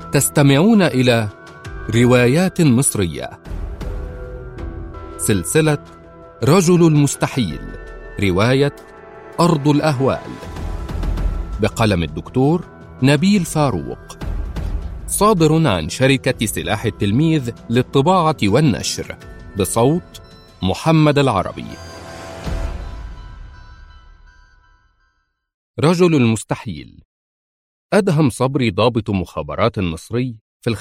تستمعون إلى روايات مصرية، سلسلة رجل المستحيل، رواية أرض الأهوال، بقلم الدكتور نبيل فاروق، صادر عن شركة سلاح التلميذ للطباعة والنشر، بصوت محمد العربي. رجل المستحيل. أدهم صبري ضابط مخابرات مصري في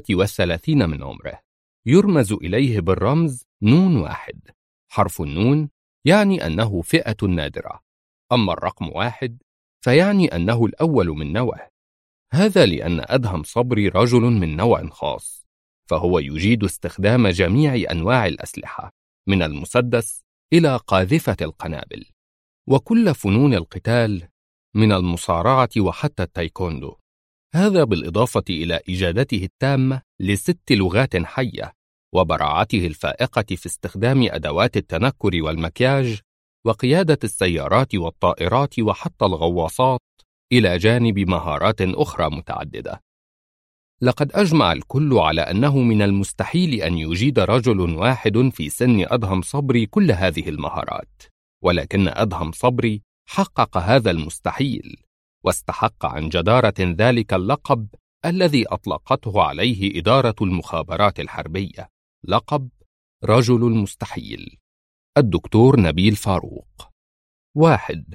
35 من عمره، يرمز إليه بالرمز نون واحد. حرف النون يعني أنه فئة نادرة، أما الرقم واحد فيعني أنه الأول من نوعه. هذا لأن أدهم صبري رجل من نوع خاص، فهو يجيد استخدام جميع أنواع الأسلحة من المسدس إلى قاذفة القنابل، وكل فنون القتال من المصارعة وحتى التايكوندو. هذا بالإضافة إلى إجادته التامة ل6 لغات حية، وبراعته الفائقة في استخدام أدوات التنكر والمكياج، وقيادة السيارات والطائرات وحتى الغواصات، إلى جانب مهارات أخرى متعددة. لقد أجمع الكل على أنه من المستحيل أن يجيد رجل واحد في سن أدهم صبري كل هذه المهارات، ولكن أدهم صبري حقق هذا المستحيل، واستحق عن جدارة ذلك اللقب الذي أطلقته عليه إدارة المخابرات الحربية، لقب رجل المستحيل. الدكتور نبيل فاروق. 1.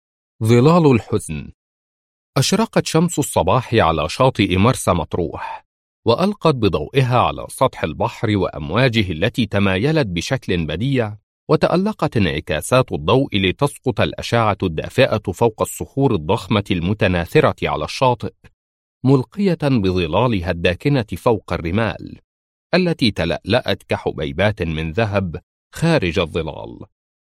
ظلال الحزن. أشرقت شمس الصباح على شاطئ مرسى مطروح، وألقت بضوئها على سطح البحر وأمواجه التي تمايلت بشكل بديع، وتألقت انعكاسات الضوء لتسقط الأشعة الدافئة فوق الصخور الضخمة المتناثرة على الشاطئ، ملقية بظلالها الداكنة فوق الرمال التي تلألأت كحبيبات من ذهب خارج الظلال.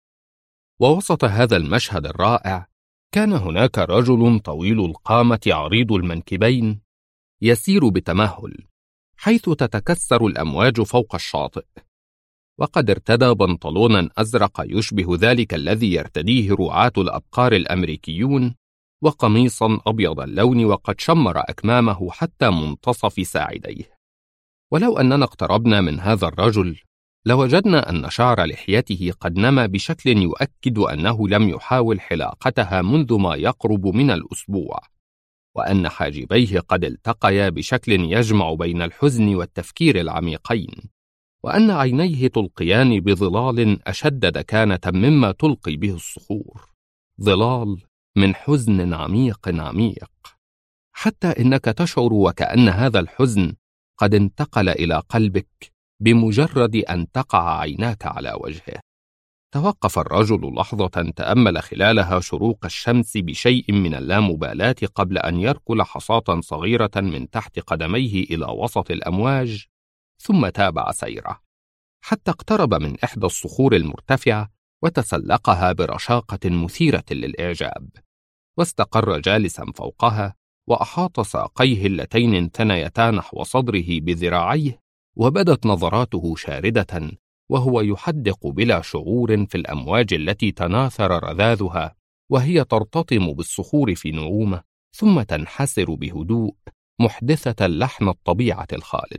ووسط هذا المشهد الرائع كان هناك رجل طويل القامة عريض المنكبين يسير بتمهل حيث تتكسر الأمواج فوق الشاطئ، وقد ارتدى بنطلونا أزرق يشبه ذلك الذي يرتديه رعاة الأبقار الأمريكيون، وقميصا أبيض اللون، وقد شمر أكمامه حتى منتصف ساعديه. ولو أننا اقتربنا من هذا الرجل لوجدنا أن شعر لحيته قد نما بشكل يؤكد أنه لم يحاول حلاقتها منذ ما يقرب من الأسبوع، وأن حاجبيه قد التقيا بشكل يجمع بين الحزن والتفكير العميقين، وأن عينيه تلقيان بظلال أشد دكانة مما تلقي به الصخور، ظلال من حزن عميق عميق، حتى إنك تشعر وكأن هذا الحزن قد انتقل إلى قلبك بمجرد أن تقع عيناك على وجهه. توقف الرجل لحظة تأمل خلالها شروق الشمس بشيء من اللامبالاة قبل أن يركل حصاة صغيرة من تحت قدميه إلى وسط الأمواج، ثم تابع سيره حتى اقترب من إحدى الصخور المرتفعة وتسلقها برشاقة مثيرة للإعجاب، واستقر جالسا فوقها، وأحاط ساقيه اللتين انثنيتا نحو صدره بذراعيه، وبدت نظراته شاردة وهو يحدق بلا شعور في الأمواج التي تناثر رذاذها وهي ترتطم بالصخور في نعومة، ثم تنحسر بهدوء محدثة لحن الطبيعة الخالد.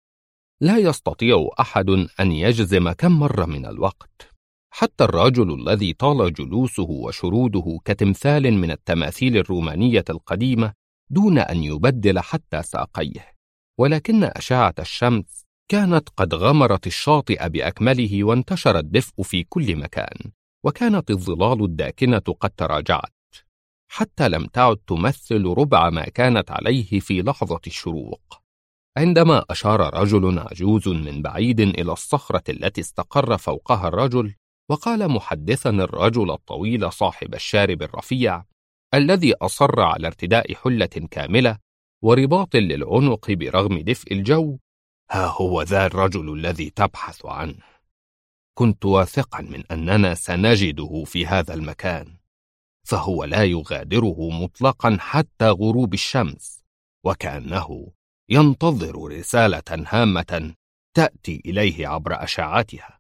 لا يستطيع أحد أن يجزم كم مر من الوقت، حتى الرجل الذي طال جلوسه وشروده كتمثال من التماثيل الرومانية القديمة دون أن يبدل حتى ساقيه، ولكن أشعة الشمس كانت قد غمرت الشاطئ بأكمله، وانتشر الدفء في كل مكان، وكانت الظلال الداكنة قد تراجعت حتى لم تعد تمثل ربع ما كانت عليه في لحظة الشروق، عندما أشار رجل عجوز من بعيد إلى الصخرة التي استقر فوقها الرجل، وقال محدثا الرجل الطويل صاحب الشارب الرفيع الذي أصر على ارتداء حلة كاملة ورباط للعنق برغم دفء الجو: ها هو ذا الرجل الذي تبحث عنه. كنت واثقا من أننا سنجده في هذا المكان، فهو لا يغادره مطلقا حتى غروب الشمس، وكأنه ينتظر رسالة هامة تأتي إليه عبر أشعتها.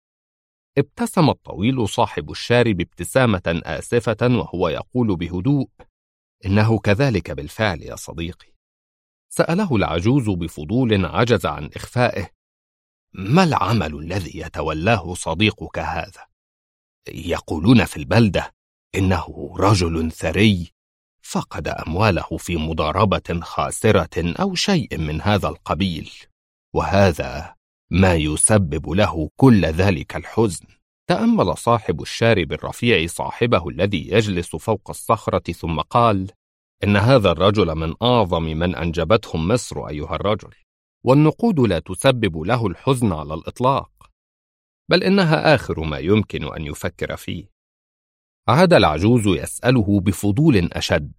ابتسم الطويل صاحب الشارب ابتسامة آسفة وهو يقول بهدوء: إنه كذلك بالفعل يا صديقي، سأله العجوز بفضول عجز عن إخفائه: ما العمل الذي يتولاه صديقك هذا؟ يقولون في البلدة إنه رجل ثري فقد أمواله في مضاربة خاسرة أو شيء من هذا القبيل، وهذا ما يسبب له كل ذلك الحزن. تأمل صاحب الشارب الرفيع صاحبه الذي يجلس فوق الصخرة ثم قال: إن هذا الرجل من أعظم من أنجبتهم مصر أيها الرجل، والنقود لا تسبب له الحزن على الإطلاق، بل إنها آخر ما يمكن أن يفكر فيه. عاد العجوز يسأله بفضول أشد: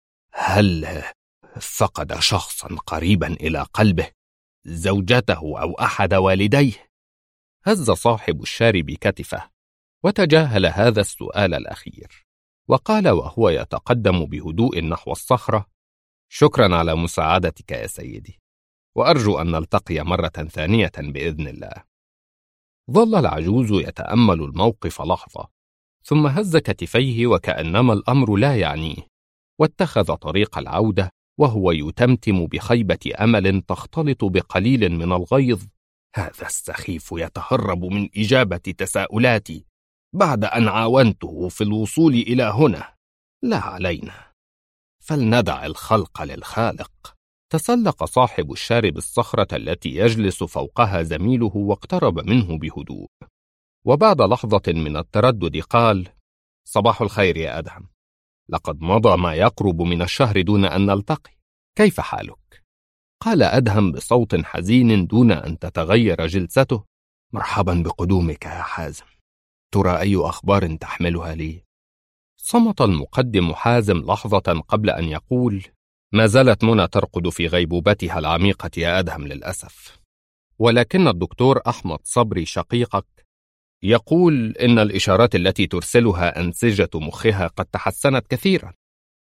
هل فقد شخصا قريبا إلى قلبه، زوجته أو أحد والديه؟ هز صاحب الشارب كتفه وتجاهل هذا السؤال الأخير، وقال وهو يتقدم بهدوء نحو الصخرة: شكرا على مساعدتك يا سيدي، وأرجو أن نلتقي مرة ثانية بإذن الله. ظل العجوز يتأمل الموقف لحظة، ثم هز كتفيه وكأنما الأمر لا يعنيه، واتخذ طريق العودة وهو يتمتم بخيبة أمل تختلط بقليل من الغيظ: هذا السخيف يتهرب من إجابة تساؤلاتي بعد أن عاونته في الوصول إلى هنا. لا علينا، فلندع الخلق للخالق. تسلق صاحب الشارب الصخرة التي يجلس فوقها زميله واقترب منه بهدوء، وبعد لحظة من التردد قال: صباح الخير يا أدهم، لقد مضى ما يقرب من الشهر دون أن نلتقي، كيف حالك؟ قال أدهم بصوت حزين دون أن تتغير جلسته: مرحبا بقدومك يا حازم، ترى أي أخبار تحملها لي؟ صمت المقدم حازم لحظة قبل أن يقول: ما زالت منى ترقد في غيبوبتها العميقة يا أدهم للأسف، ولكن الدكتور أحمد صبري شقيقك يقول إن الإشارات التي ترسلها أنسجة مخها قد تحسنت كثيرا.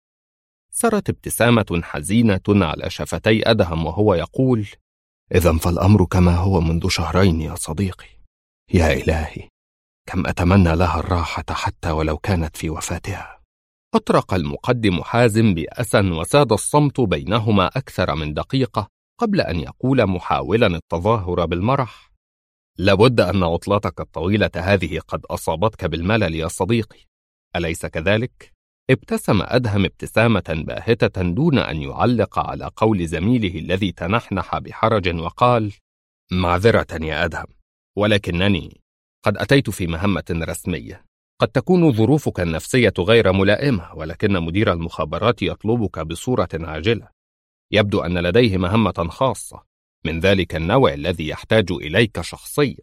سرت ابتسامة حزينة على شفتي أدهم وهو يقول: إذن فالأمر كما هو منذ شهرين يا صديقي. يا إلهي، كم أتمنى لها الراحة حتى ولو كانت في وفاتها. أطرق المقدم حازم بأسا، وساد الصمت بينهما أكثر من دقيقة قبل أن يقول محاولا التظاهر بالمرح: لابد أن عطلتك الطويلة هذه قد أصابتك بالملل يا صديقي، أليس كذلك؟ ابتسم أدهم ابتسامة باهتة دون أن يعلق على قول زميله الذي تنحنح بحرج وقال: معذرة يا أدهم، ولكنني قد أتيت في مهمة رسمية، قد تكون ظروفك النفسية غير ملائمة، ولكن مدير المخابرات يطلبك بصورة عاجلة، يبدو أن لديه مهمة خاصة من ذلك النوع الذي يحتاج إليك شخصيا.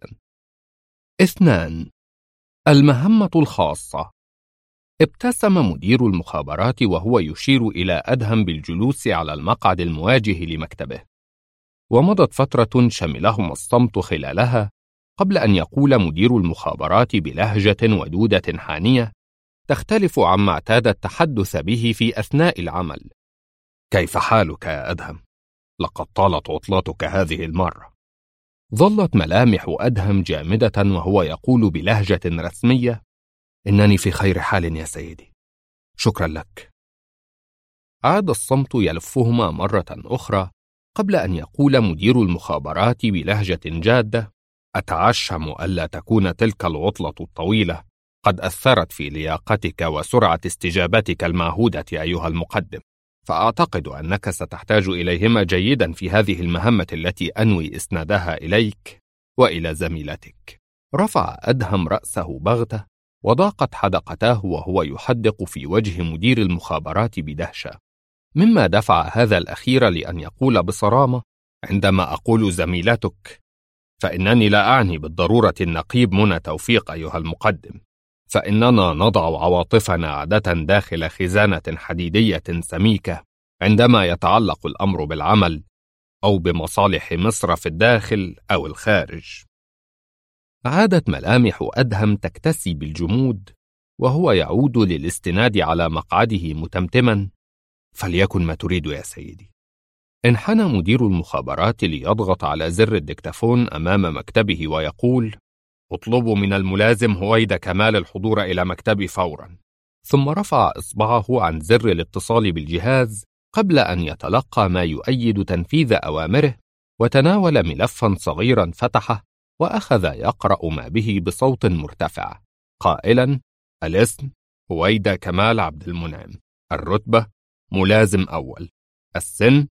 2. المهمة الخاصة. ابتسم مدير المخابرات وهو يشير إلى أدهم بالجلوس على المقعد المواجه لمكتبه، ومضت فترة شملهم الصمت خلالها قبل أن يقول مدير المخابرات بلهجة ودودة حانية تختلف عما اعتاد التحدث به في أثناء العمل: كيف حالك يا أدهم؟ لقد طالت عطلتك هذه المرة. ظلت ملامح أدهم جامدة وهو يقول بلهجة رسمية: إنني في خير حال يا سيدي، شكرا لك. عاد الصمت يلفهما مرة أخرى قبل أن يقول مدير المخابرات بلهجة جادة: أتعشم ألا تكون تلك العطلة الطويلة قد أثرت في لياقتك وسرعة استجابتك المعهودة أيها المقدم، فأعتقد أنك ستحتاج إليهما جيدا في هذه المهمة التي أنوي إسنادها إليك وإلى زميلتك. رفع أدهم رأسه بغتة وضاقت حدقتاه وهو يحدق في وجه مدير المخابرات بدهشة، مما دفع هذا الأخير لأن يقول بصرامة: عندما أقول زميلتك فإنني لا أعني بالضرورة النقيب منى توفيق أيها المقدم، فإننا نضع عواطفنا عادة داخل خزانة حديدية سميكة عندما يتعلق الأمر بالعمل أو بمصالح مصر في الداخل أو الخارج. عادت ملامح أدهم تكتسي بالجمود وهو يعود للاستناد على مقعده متمتما: فليكن ما تريد يا سيدي. انحنى مدير المخابرات ليضغط على زر الدكتافون أمام مكتبه ويقول: اطلبوا من الملازم هويد كمال الحضور إلى مكتبي فورا. ثم رفع إصبعه عن زر الاتصال بالجهاز قبل أن يتلقى ما يؤيد تنفيذ أوامره، وتناول ملفا صغيرا فتحه وأخذ يقرأ ما به بصوت مرتفع قائلا: الاسم هويدا كمال عبد المنعم، الرتبة ملازم أول، السن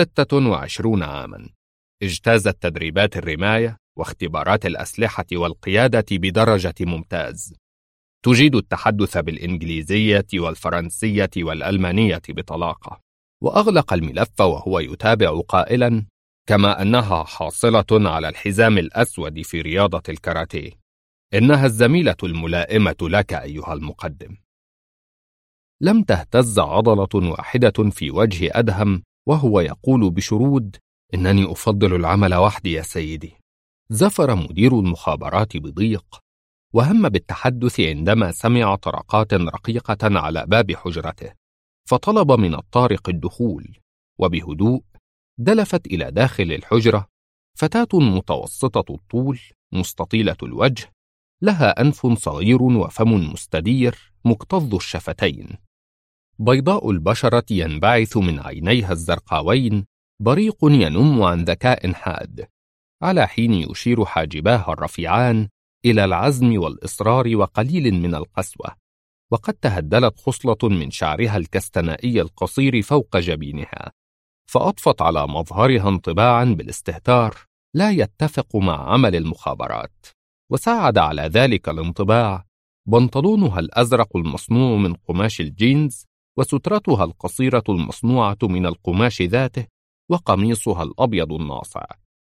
26 عاما، اجتازت تدريبات الرماية واختبارات الأسلحة والقيادة بدرجة ممتاز، تجيد التحدث بالإنجليزية والفرنسية والألمانية بطلاقة. وأغلق الملف وهو يتابع قائلا: كما أنها حاصلة على الحزام الأسود في رياضة الكاراتيه، إنها الزميلة الملائمة لك أيها المقدم. لم تهتز عضلة واحدة في وجه أدهم وهو يقول بشرود: إنني أفضل العمل وحدي يا سيدي. زفر مدير المخابرات بضيق، وهم بالتحدث عندما سمع طرقات رقيقة على باب حجرته، فطلب من الطارق الدخول، وبهدوء دلفت إلى داخل الحجرة فتاة متوسطة الطول مستطيلة الوجه، لها أنف صغير وفم مستدير مكتظ الشفتين، بيضاء البشرة ينبعث من عينيها الزرقاوين بريق ينم عن ذكاء حاد، على حين يشير حاجباها الرفيعان إلى العزم والإصرار وقليل من القسوة، وقد تهدلت خصلة من شعرها الكستنائي القصير فوق جبينها، فأضفت على مظهرها انطباعا بالاستهتار لا يتفق مع عمل المخابرات. وساعد على ذلك الانطباع بنطلونها الأزرق المصنوع من قماش الجينز، وسترتها القصيرة المصنوعة من القماش ذاته، وقميصها الأبيض الناصع.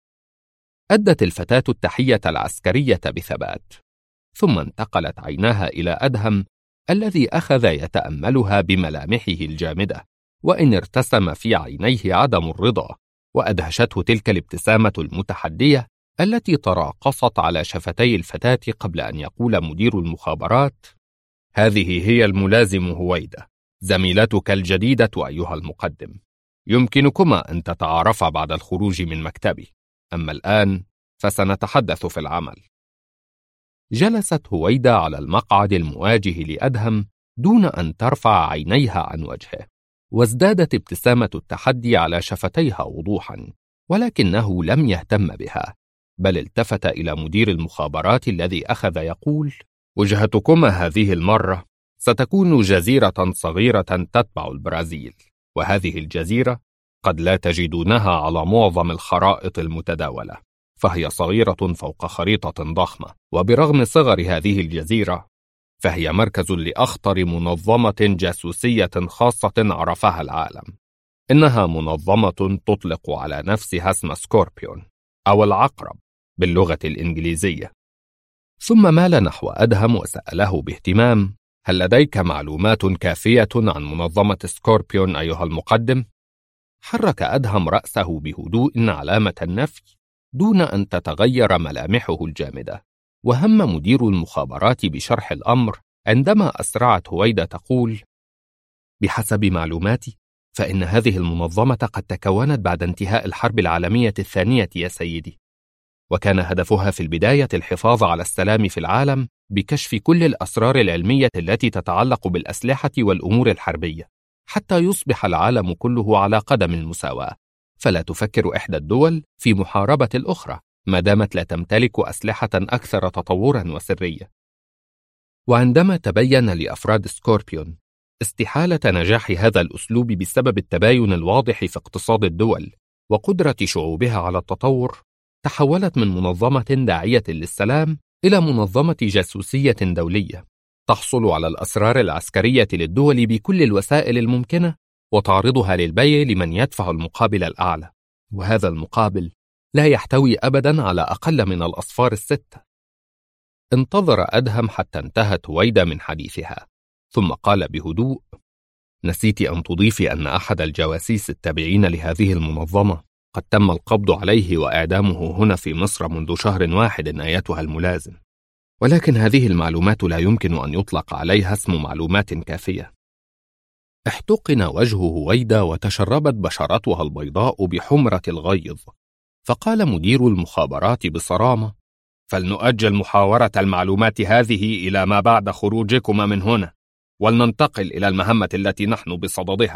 أدت الفتاة التحية العسكرية بثبات، ثم انتقلت عيناها إلى أدهم الذي أخذ يتأملها بملامحه الجامدة، وإن ارتسم في عينيه عدم الرضا، وأدهشته تلك الابتسامة المتحدية التي تراقصت على شفتي الفتاة قبل أن يقول مدير المخابرات: هذه هي الملازم هويدا، زميلتك الجديدة أيها المقدم، يمكنكما أن تتعارفا بعد الخروج من مكتبي، أما الآن فسنتحدث في العمل. جلست هويدا على المقعد المواجه لأدهم دون أن ترفع عينيها عن وجهه، وازدادت ابتسامة التحدي على شفتيها وضوحا، ولكنه لم يهتم بها، بل التفت إلى مدير المخابرات الذي أخذ يقول: وجهتكما هذه المرة ستكون جزيرة صغيرة تتبع البرازيل، وهذه الجزيرة قد لا تجدونها على معظم الخرائط المتداولة، فهي صغيرة فوق خريطة ضخمة، وبرغم صغر هذه الجزيرة فهي مركز لأخطر منظمة جاسوسية خاصة عرفها العالم. إنها منظمة تطلق على نفسها اسم سكوربيون أو العقرب باللغة الإنجليزية. ثم مال نحو أدهم وسأله باهتمام: هل لديك معلومات كافية عن منظمة سكوربيون أيها المقدم؟ حرك أدهم رأسه بهدوء علامة النفي دون أن تتغير ملامحه الجامدة، وهم مدير المخابرات بشرح الأمر عندما أسرعت هويدا تقول: بحسب معلوماتي فإن هذه المنظمة قد تكونت بعد انتهاء الحرب العالمية الثانية يا سيدي، وكان هدفها في البداية الحفاظ على السلام في العالم بكشف كل الأسرار العلمية التي تتعلق بالأسلحة والأمور الحربية، حتى يصبح العالم كله على قدم المساواة، فلا تفكر إحدى الدول في محاربة الأخرى ما دامت لا تمتلك أسلحة أكثر تطورا وسرية. وعندما تبين لأفراد سكوربيون استحالة نجاح هذا الأسلوب بسبب التباين الواضح في اقتصاد الدول وقدرة شعوبها على التطور، تحولت من منظمة داعية للسلام إلى منظمة جاسوسية دولية تحصل على الأسرار العسكرية للدول بكل الوسائل الممكنة وتعرضها للبيع لمن يدفع المقابل الأعلى، وهذا المقابل لا يحتوي أبدا على أقل من الأصفار الستة. انتظر أدهم حتى انتهت هويدا من حديثها، ثم قال بهدوء: نسيت أن تضيفي أن أحد الجواسيس التابعين لهذه المنظمة قد تم القبض عليه وإعدامه هنا في مصر منذ شهر واحد أيتها الملازم، ولكن هذه المعلومات لا يمكن أن يطلق عليها اسم معلومات كافية. احتقن وجه هويدا وتشربت بشرتها البيضاء بحمرة الغيظ، فقال مدير المخابرات بصرامة: فلنؤجل محاورة المعلومات هذه إلى ما بعد خروجكما من هنا، ولننتقل إلى المهمة التي نحن بصددها،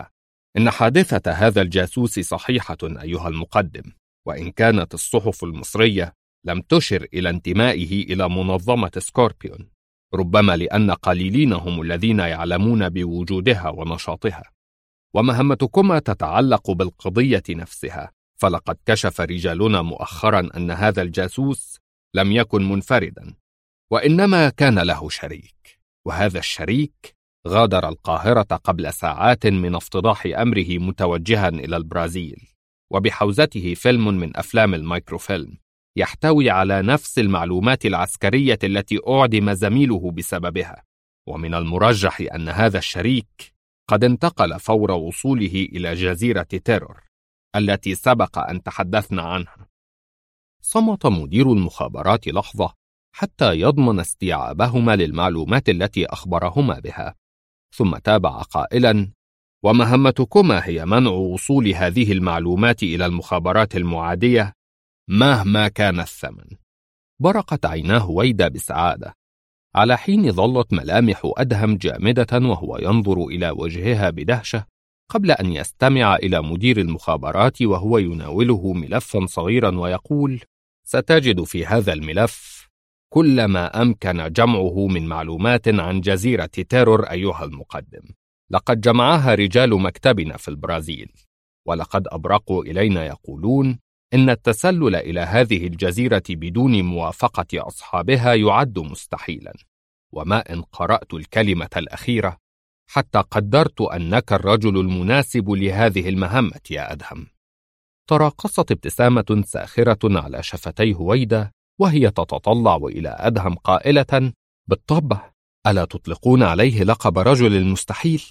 إن حادثة هذا الجاسوس صحيحة أيها المقدم، وإن كانت الصحف المصرية لم تشر إلى انتمائه إلى منظمة سكوربيون، ربما لأن قليلين هم الذين يعلمون بوجودها ونشاطها. ومهمتكما تتعلق بالقضية نفسها، فلقد كشف رجالنا مؤخرا أن هذا الجاسوس لم يكن منفردا، وإنما كان له شريك، وهذا الشريك غادر القاهرة قبل ساعات من افتضاح أمره متوجها إلى البرازيل، وبحوزته فيلم من أفلام المايكروفيلم يحتوي على نفس المعلومات العسكرية التي أعدم زميله بسببها. ومن المرجح أن هذا الشريك قد انتقل فور وصوله إلى جزيرة تيرور التي سبق أن تحدثنا عنها. صمت مدير المخابرات لحظة حتى يضمن استيعابهما للمعلومات التي أخبرهما بها، ثم تابع قائلا: ومهمتكما هي منع وصول هذه المعلومات إلى المخابرات المعادية مهما كان الثمن. برقت عيناه هويدا بسعادة، على حين ظلت ملامح أدهم جامدة وهو ينظر إلى وجهها بدهشة قبل أن يستمع إلى مدير المخابرات وهو يناوله ملفا صغيرا ويقول: ستجد في هذا الملف كل ما أمكن جمعه من معلومات عن جزيرة تيرور أيها المقدم. لقد جمعها رجال مكتبنا في البرازيل، ولقد أبرقوا إلينا يقولون إن التسلل إلى هذه الجزيرة بدون موافقة أصحابها يعد مستحيلا. وما إن قرأت الكلمة الأخيرة حتى قدرت أنك الرجل المناسب لهذه المهمة يا أدهم. تراقصت ابتسامة ساخرة على شفتي هويدا وهي تتطلع إلى أدهم قائلة: بالطبع، ألا تطلقون عليه لقب رجل المستحيل؟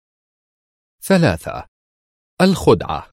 3. الخدعة.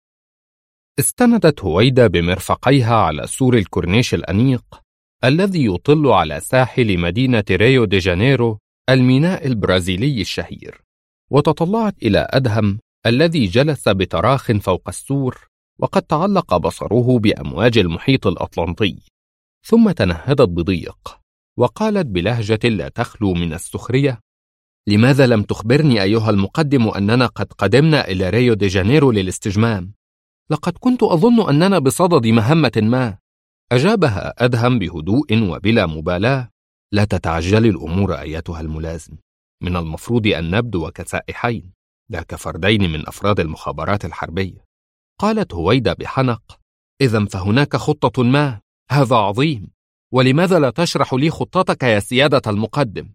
استندت هويدا بمرفقيها على سور الكورنيش الأنيق الذي يطل على ساحل مدينة ريو دي جانيرو، الميناء البرازيلي الشهير، وتطلعت إلى أدهم الذي جلس بتراخ فوق السور وقد تعلق بصره بأمواج المحيط الأطلنطي، ثم تنهدت بضيق وقالت بلهجة لا تخلو من السخرية: لماذا لم تخبرني أيها المقدم أننا قد قدمنا إلى ريو دي جانيرو للاستجمام؟ لقد كنت أظن أننا بصدد مهمة ما. أجابها أدهم بهدوء وبلا مبالاة: لا تتعجل الأمور أيتها الملازم، من المفروض أن نبدو كسائحين لا كفردين من أفراد المخابرات الحربية. قالت هويدا بحنق: إذن فهناك خطة ما، هذا عظيم، ولماذا لا تشرح لي خطتك يا سيادة المقدم؟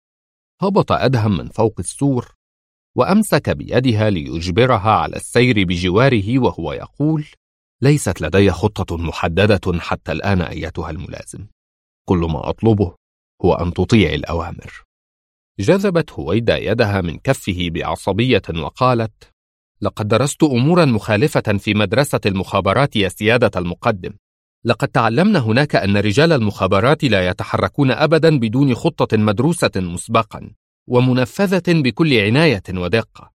هبط أدهم من فوق السور وأمسك بيدها ليجبرها على السير بجواره وهو يقول: ليست لدي خطة محددة حتى الآن أيتها الملازم، كل ما أطلبه هو أن تطيع الأوامر. جذبت هويدا يدها من كفه بعصبية وقالت: لقد درست أمورا مخالفة في مدرسة المخابرات يا سيادة المقدم. لقد تعلمنا هناك أن رجال المخابرات لا يتحركون أبدا بدون خطة مدروسة مسبقا ومنفذة بكل عناية ودقة.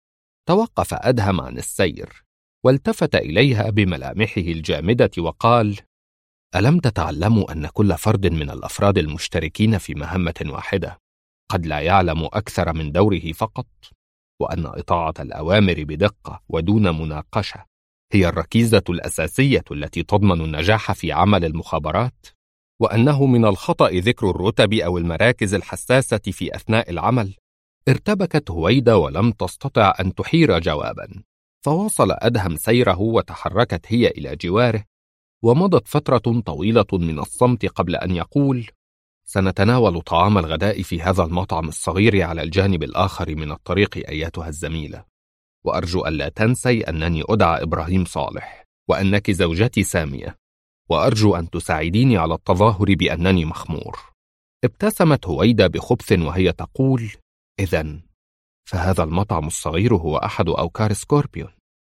توقف أدهم عن السير والتفت إليها بملامحه الجامدة وقال: ألم تتعلموا أن كل فرد من الأفراد المشتركين في مهمة واحدة قد لا يعلم أكثر من دوره فقط، وأن إطاعة الأوامر بدقة ودون مناقشة هي الركيزة الأساسية التي تضمن النجاح في عمل المخابرات، وأنه من الخطأ ذكر الرتب أو المراكز الحساسة في أثناء العمل؟ ارتبكت هويدا ولم تستطع أن تحير جوابا، فواصل أدهم سيره وتحركت هي إلى جواره، ومضت فترة طويلة من الصمت قبل أن يقول: سنتناول طعام الغداء في هذا المطعم الصغير على الجانب الآخر من الطريق أيتها الزميلة، وأرجو ألا تنسي أنني أدعى إبراهيم صالح وأنك زوجتي سامية، وأرجو أن تساعديني على التظاهر بأنني مخمور. ابتسمت هويدا بخبث وهي تقول: إذن فهذا المطعم الصغير هو أحد أوكار سكوربيون.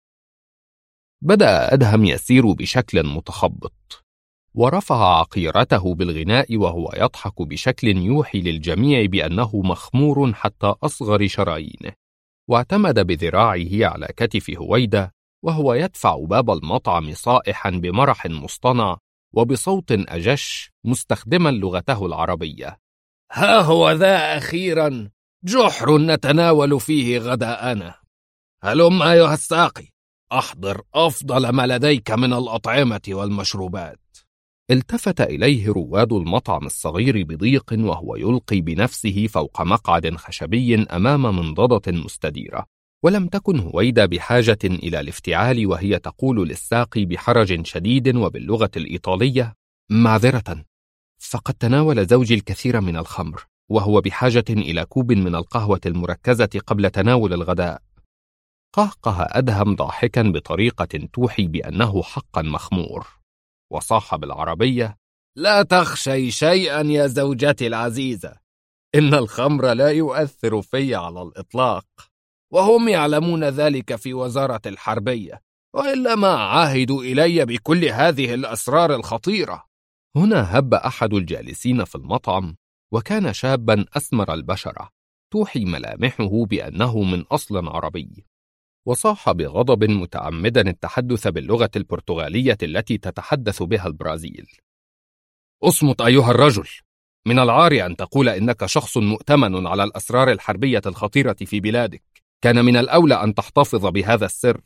بدأ أدهم يسير بشكل متخبط، ورفع عقيرته بالغناء وهو يضحك بشكل يوحي للجميع بأنه مخمور حتى أصغر شرايينه، واعتمد بذراعه على كتف هويدا وهو يدفع باب المطعم صائحا بمرح مصطنع وبصوت أجش مستخدما لغته العربية: ها هو ذا أخيرا جحر نتناول فيه غداءنا. هلم أيها الساقي، أحضر أفضل ما لديك من الأطعمة والمشروبات. التفت إليه رواد المطعم الصغير بضيق وهو يلقي بنفسه فوق مقعد خشبي أمام منضدة مستديرة، ولم تكن هويدا بحاجة إلى الافتعال وهي تقول للساقي بحرج شديد وباللغة الإيطالية: معذرة، فقد تناول زوجي الكثير من الخمر، وهو بحاجة إلى كوب من القهوة المركزة قبل تناول الغداء. قهقه أدهم ضاحكا بطريقة توحي بأنه حقا مخمور، وصاح بالعربية: لا تخشي شيئا يا زوجتي العزيزة، إن الخمر لا يؤثر في على الإطلاق، وهم يعلمون ذلك في وزارة الحربية، وإلا ما عاهدوا إلي بكل هذه الأسرار الخطيرة. هنا هب أحد الجالسين في المطعم، وكان شابا أسمر البشرة توحي ملامحه بأنه من أصل عربي، وصاح بغضب متعمدا التحدث باللغة البرتغالية التي تتحدث بها البرازيل: اصمت أيها الرجل، من العار أن تقول إنك شخص مؤتمن على الأسرار الحربية الخطيرة في بلادك، كان من الأولى أن تحتفظ بهذا السر.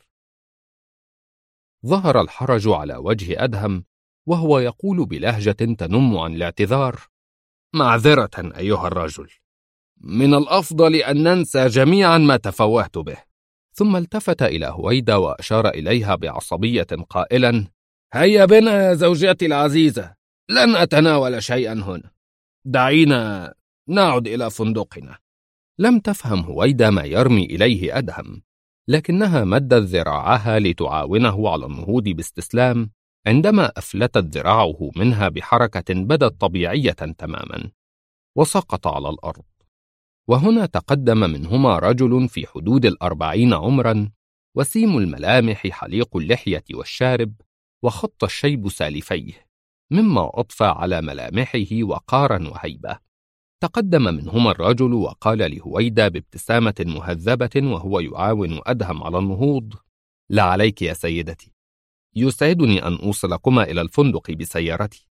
ظهر الحرج على وجه أدهم وهو يقول بلهجة تنم عن الاعتذار: معذرة أيها الرجل، من الأفضل أن ننسى جميعا ما تفوهت به. ثم التفت إلى هويدا وأشار إليها بعصبية قائلا: هيا بنا يا زوجتي العزيزة، لن أتناول شيئا هنا، دعينا نعد إلى فندقنا. لم تفهم هويدا ما يرمي إليه أدهم، لكنها مدت ذراعها لتعاونه على النهوض باستسلام، عندما أفلتت ذراعه منها بحركة بدت طبيعية تماما، وسقط على الأرض. وهنا تقدم منهما رجل في حدود 40 عمرا، وسيم الملامح حليق اللحية والشارب، وخط الشيب سالفيه، مما أضفى على ملامحه وقارا وهيبة. تقدم منهما الرجل وقال لهويدا بابتسامة مهذبة وهو يعاون أدهم على النهوض: لا عليك يا سيدتي، يسعدني أن أوصلكما إلى الفندق بسيارتي.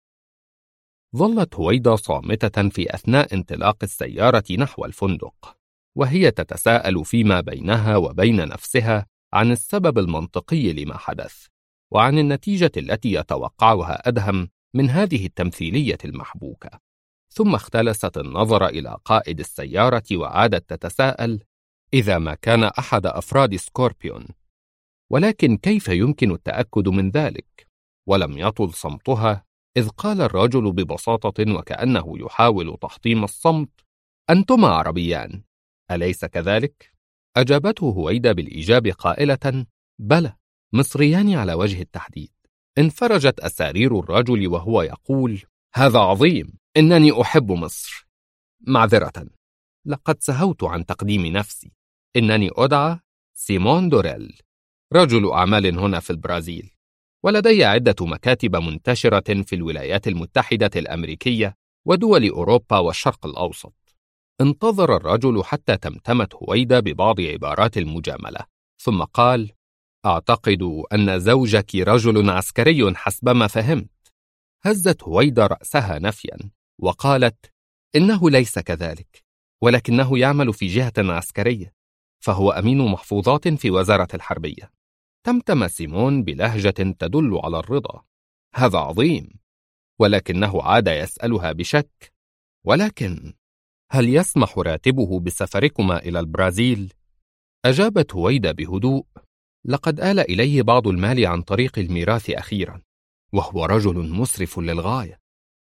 ظلت هويدا صامتة في أثناء انطلاق السيارة نحو الفندق، وهي تتساءل فيما بينها وبين نفسها عن السبب المنطقي لما حدث، وعن النتيجة التي يتوقعها أدهم من هذه التمثيلية المحبوكة. ثم اختلست النظر إلى قائد السيارة وعادت تتساءل: إذا ما كان أحد أفراد سكوربيون، ولكن كيف يمكن التأكد من ذلك؟ ولم يطل صمتها، إذ قال الرجل ببساطة وكأنه يحاول تحطيم الصمت: أنتما عربيان، أليس كذلك؟ أجابته هويدا بالإجاب قائلة: بلى، مصريان على وجه التحديد. انفرجت أسارير الرجل وهو يقول: هذا عظيم، إنني أحب مصر. معذرة، لقد سهوت عن تقديم نفسي، إنني أدعى سيمون دوريل، رجل أعمال هنا في البرازيل، ولدي عدة مكاتب منتشرة في الولايات المتحدة الأمريكية ودول أوروبا والشرق الأوسط. انتظر الرجل حتى تمتمت هويدا ببعض عبارات المجاملة، ثم قال: أعتقد أن زوجك رجل عسكري حسبما فهمت. هزت هويدا رأسها نفيا وقالت: إنه ليس كذلك، ولكنه يعمل في جهة عسكرية، فهو أمين محفوظات في وزارة الحربية. تمتم سيمون بلهجة تدل على الرضا: هذا عظيم. ولكنه عاد يسألها بشك: ولكن هل يسمح راتبه بسفركما إلى البرازيل؟ أجابت هويدا بهدوء: لقد آل إليه بعض المال عن طريق الميراث أخيرا، وهو رجل مسرف للغاية.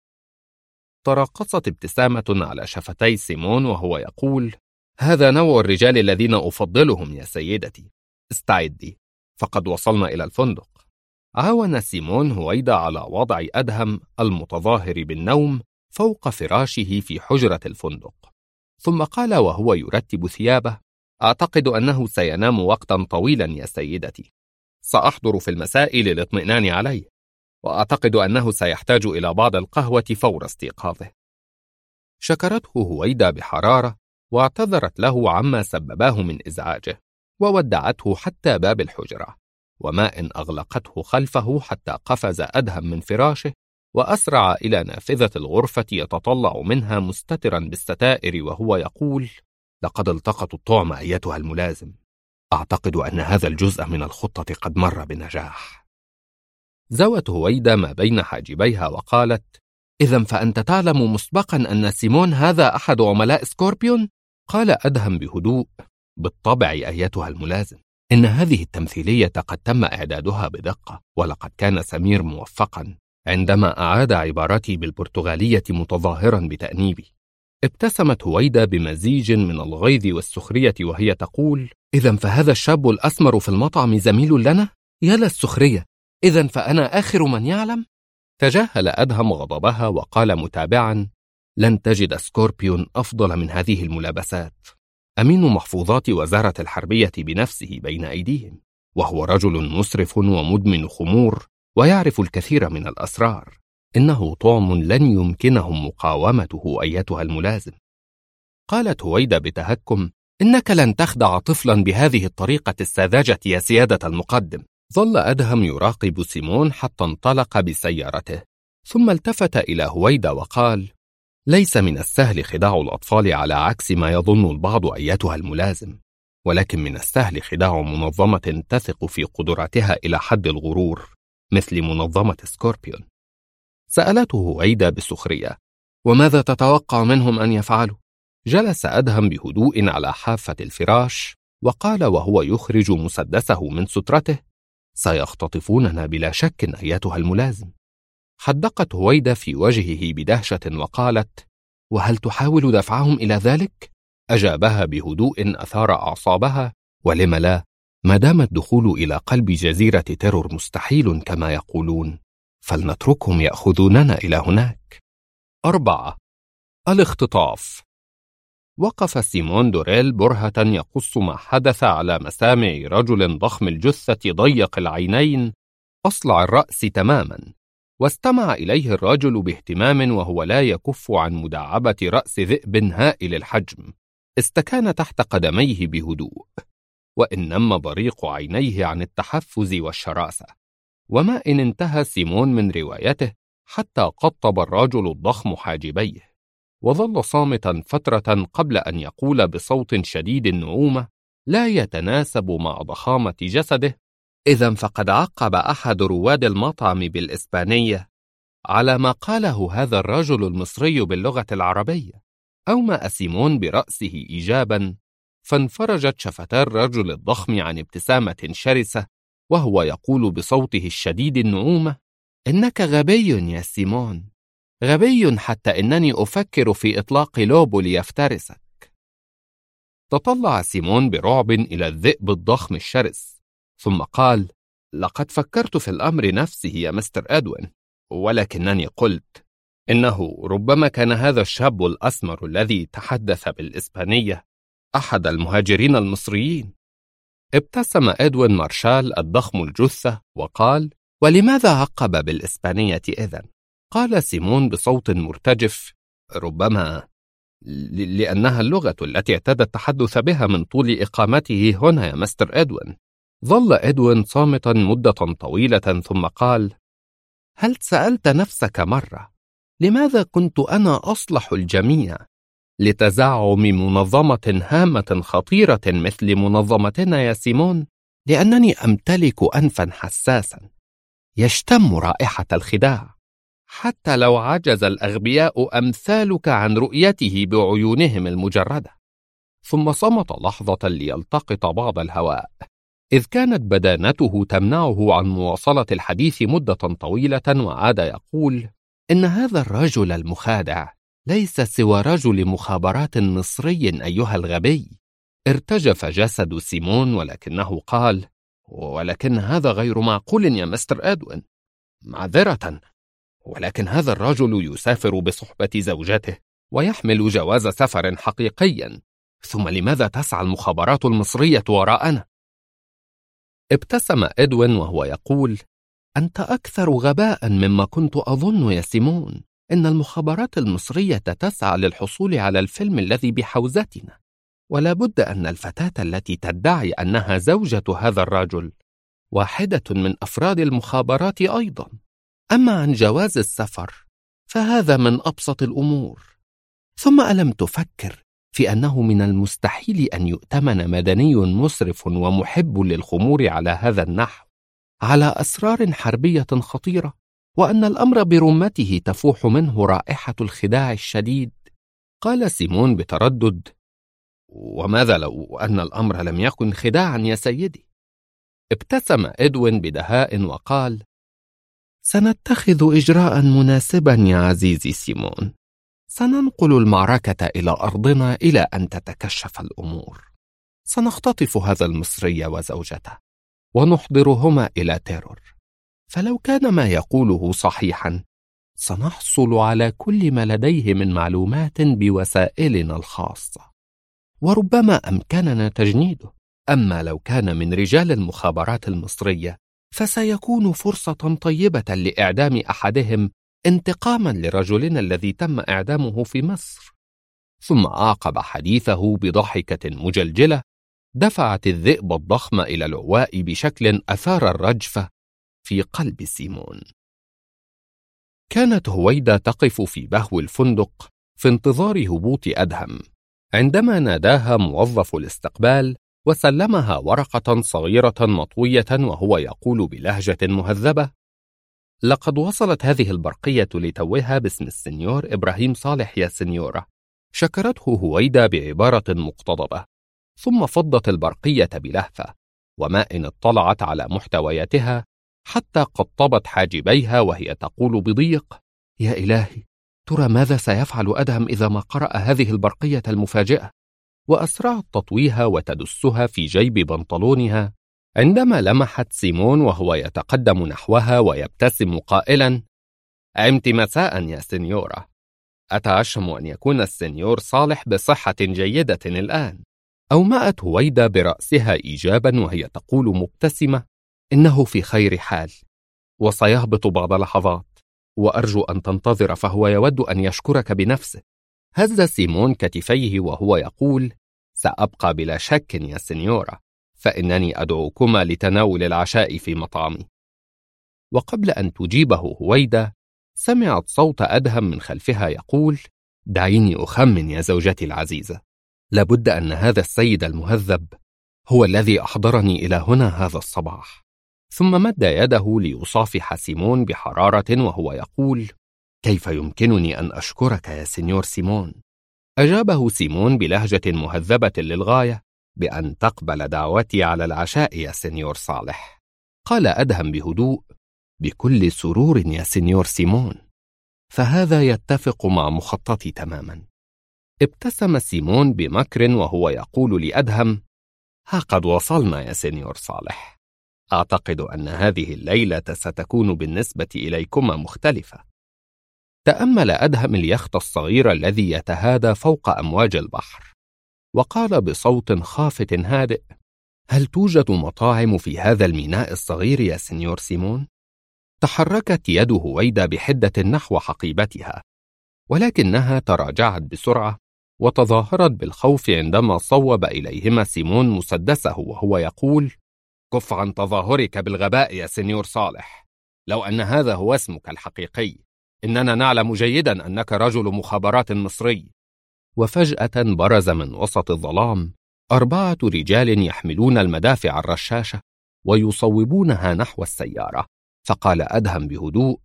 تراقصت ابتسامة على شفتي سيمون وهو يقول: هذا نوع الرجال الذين أفضلهم يا سيدتي، استعدي، فقد وصلنا إلى الفندق. عاون سيمون هويدا على وضع أدهم المتظاهر بالنوم فوق فراشه في حجرة الفندق، ثم قال وهو يرتب ثيابه: أعتقد أنه سينام وقتا طويلا يا سيدتي، سأحضر في المساء للاطمئنان عليه، وأعتقد أنه سيحتاج إلى بعض القهوة فور استيقاظه. شكرته هويدا بحرارة واعتذرت له عما سبباه من إزعاجه، وودعته حتى باب الحجرة، وما إن أغلقته خلفه حتى قفز أدهم من فراشه وأسرع إلى نافذة الغرفة يتطلع منها مستترا بالستائر وهو يقول: لقد التقطوا الطعم أيتها الملازم، أعتقد أن هذا الجزء من الخطة قد مر بنجاح. زوت هويدا ما بين حاجبيها وقالت: إذن فأنت تعلم مسبقا أن سيمون هذا أحد عملاء سكوربيون؟ قال أدهم بهدوء: بالطبع أيتها الملازم، إن هذه التمثيلية قد تم إعدادها بدقة، ولقد كان سمير موفقا عندما أعاد عبارتي بالبرتغالية متظاهرا بتأنيبي. ابتسمت هويدا بمزيج من الغيظ والسخرية وهي تقول: إذن فهذا الشاب الأسمر في المطعم زميل لنا؟ يا للسخرية، إذن فأنا آخر من يعلم؟ تجاهل أدهم غضبها وقال متابعا: لن تجد سكوربيون أفضل من هذه الملابسات. أمين محفوظات وزارة الحربية بنفسه بين أيديهم، وهو رجل مسرف ومدمن خمور ويعرف الكثير من الأسرار. إنه طعم لن يمكنهم مقاومته أيتها الملازم. قالت هويدا بتهكم: إنك لن تخدع طفلا بهذه الطريقة الساذجة يا سيادة المقدم. ظل أدهم يراقب سيمون حتى انطلق بسيارته، ثم التفت إلى هويدا وقال: ليس من السهل خداع الأطفال على عكس ما يظن البعض أيتها الملازم، ولكن من السهل خداع منظمة تثق في قدرتها إلى حد الغرور مثل منظمة سكوربيون. سألته هويدا بسخرية: وماذا تتوقع منهم أن يفعلوا؟ جلس أدهم بهدوء على حافة الفراش وقال وهو يخرج مسدسه من سترته: سيختطفوننا بلا شك أيتها الملازم. حدقت هويدا في وجهه بدهشة وقالت: وهل تحاول دفعهم إلى ذلك؟ أجابها بهدوء أثار أعصابها: ولم لا، ما دام الدخول إلى قلب جزيرة تيرور مستحيل كما يقولون، فلنتركهم يأخذوننا إلى هناك. 4. الاختطاف. وقف سيمون دوريل برهة يقص ما حدث على مسامع رجل ضخم الجثة ضيق العينين أصلع الرأس تماما، واستمع إليه الرجل باهتمام وهو لا يكف عن مداعبة رأس ذئب هائل الحجم استكان تحت قدميه بهدوء، وإن نم بريق عينيه عن التحفز والشراسة. وما إن انتهى سيمون من روايته حتى قطب الرجل الضخم حاجبيه، وظل صامتا فترة قبل أن يقول بصوت شديد النعومة لا يتناسب مع ضخامة جسده: إذن فقد عقب أحد رواد المطعم بالإسبانية على ما قاله هذا الرجل المصري باللغة العربية. أومأ سيمون برأسه إيجابا، فانفرجت شفتا الرجل الضخم عن ابتسامة شرسة وهو يقول بصوته الشديد النعومة: إنك غبي يا سيمون، غبي حتى إنني أفكر في إطلاق لوبو ليفترسك. تطلع سيمون برعب إلى الذئب الضخم الشرس، ثم قال: لقد فكرت في الأمر نفسه يا مستر أدوين، ولكنني قلت إنه ربما كان هذا الشاب الأسمر الذي تحدث بالإسبانية أحد المهاجرين المصريين. ابتسم إدوين مارشال الضخم الجثة وقال: ولماذا عقب بالإسبانية إذن؟ قال سيمون بصوت مرتجف: ربما لأنها اللغة التي اعتاد التحدث بها من طول إقامته هنا يا مستر إدوين. ظل إدوين صامتا مدة طويلة ثم قال: هل سألت نفسك مرة لماذا كنت أنا أصلح الجميع لتزعم منظمة هامة خطيرة مثل منظمتنا يا سيمون؟ لأنني أمتلك أنفا حساسا يشتم رائحة الخداع، حتى لو عجز الأغبياء أمثالك عن رؤيته بعيونهم المجردة. ثم صمت لحظة ليلتقط بعض الهواء، إذ كانت بدانته تمنعه عن مواصلة الحديث مدة طويلة، وعاد يقول: إن هذا الرجل المخادع ليس سوى رجل مخابرات مصري أيها الغبي. ارتجف جسد سيمون ولكنه قال: ولكن هذا غير معقول يا مستر أدوين، معذرة، ولكن هذا الرجل يسافر بصحبة زوجته ويحمل جواز سفر حقيقيا، ثم لماذا تسعى المخابرات المصرية وراءنا؟ ابتسم إدوين وهو يقول: أنت أكثر غباء مما كنت أظن يا سيمون. إن المخابرات المصرية تسعى للحصول على الفيلم الذي بحوزتنا، ولا بد أن الفتاة التي تدعي أنها زوجة هذا الرجل واحدة من أفراد المخابرات أيضا. أما عن جواز السفر فهذا من أبسط الأمور. ثم ألم تفكر في أنه من المستحيل أن يؤتمن مدني مسرف ومحب للخمور على هذا النحو على أسرار حربية خطيرة، وأن الأمر برمته تفوح منه رائحة الخداع الشديد. قال سيمون بتردد: وماذا لو أن الأمر لم يكن خداعا يا سيدي؟ ابتسم إدوين بدهاء وقال: سنتخذ إجراء مناسبا يا عزيزي سيمون، سننقل المعركة إلى أرضنا إلى أن تتكشف الأمور. سنختطف هذا المصري وزوجته ونحضرهما إلى تيرور، فلو كان ما يقوله صحيحا سنحصل على كل ما لديه من معلومات بوسائلنا الخاصة، وربما أمكننا تجنيده. أما لو كان من رجال المخابرات المصرية فسيكون فرصة طيبة لإعدام أحدهم انتقاما لرجلنا الذي تم إعدامه في مصر. ثم أعقب حديثه بضحكة مجلجلة دفعت الذئب الضخم إلى العواء بشكل أثار الرجفة في قلب سيمون. كانت هويدا تقف في بهو الفندق في انتظار هبوط أدهم، عندما ناداها موظف الاستقبال وسلمها ورقة صغيرة مطوية وهو يقول بلهجة مهذبة: لقد وصلت هذه البرقية لتوها باسم السنيور إبراهيم صالح يا سنيورة. شكرته هويدا بعبارة مقتضبة، ثم فضت البرقية بلهفة، وما إن اطلعت على محتوياتها حتى قطبت حاجبيها وهي تقول بضيق: يا إلهي، ترى ماذا سيفعل أدهم إذا ما قرأ هذه البرقية المفاجئة؟ وأسرعت تطويها وتدسها في جيب بنطلونها عندما لمحت سيمون وهو يتقدم نحوها ويبتسم قائلا: عمت مساء يا سنيورة، أتعشم أن يكون السنيور صالح بصحة جيدة الآن. أومأت هويدا برأسها إيجابا وهي تقول مبتسمة: إنه في خير حال وسيهبط بعد لحظات، وأرجو أن تنتظر فهو يود أن يشكرك بنفسه. هز سيمون كتفيه وهو يقول: سأبقى بلا شك يا سنيورة، فإنني أدعوكما لتناول العشاء في مطعمي. وقبل أن تجيبه هويدا سمعت صوت أدهم من خلفها يقول: دعيني أخمن يا زوجتي العزيزة، لابد أن هذا السيد المهذب هو الذي أحضرني إلى هنا هذا الصباح. ثم مد يده ليصافح سيمون بحرارة وهو يقول: كيف يمكنني أن أشكرك يا سنيور سيمون؟ أجابه سيمون بلهجة مهذبة للغاية بأن تقبل دعوتي على العشاء يا سنيور صالح. قال أدهم بهدوء: بكل سرور يا سنيور سيمون، فهذا يتفق مع مخططي تماما. ابتسم سيمون بمكر وهو يقول لأدهم: ها قد وصلنا يا سنيور صالح، أعتقد أن هذه الليلة ستكون بالنسبة إليكما مختلفة. تأمل أدهم اليخت الصغير الذي يتهادى فوق أمواج البحر، وقال بصوت خافت هادئ: هل توجد مطاعم في هذا الميناء الصغير يا سنيور سيمون؟ تحركت يد هويدا بحدة نحو حقيبتها، ولكنها تراجعت بسرعة وتظاهرت بالخوف عندما صوب إليهما سيمون مسدسه وهو يقول: كف عن تظاهرك بالغباء يا سنيور صالح، لو أن هذا هو اسمك الحقيقي، إننا نعلم جيدا أنك رجل مخابرات مصري. وفجأة برز من وسط الظلام 4 رجال يحملون المدافع الرشاشة ويصوبونها نحو السيارة. فقال أدهم بهدوء: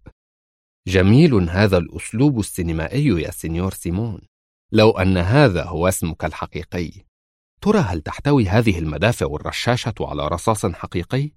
جميل هذا الأسلوب السينمائي يا سنيور سيمون، لو أن هذا هو اسمك الحقيقي، ترى هل تحتوي هذه المدافع الرشاشة على رصاص حقيقي؟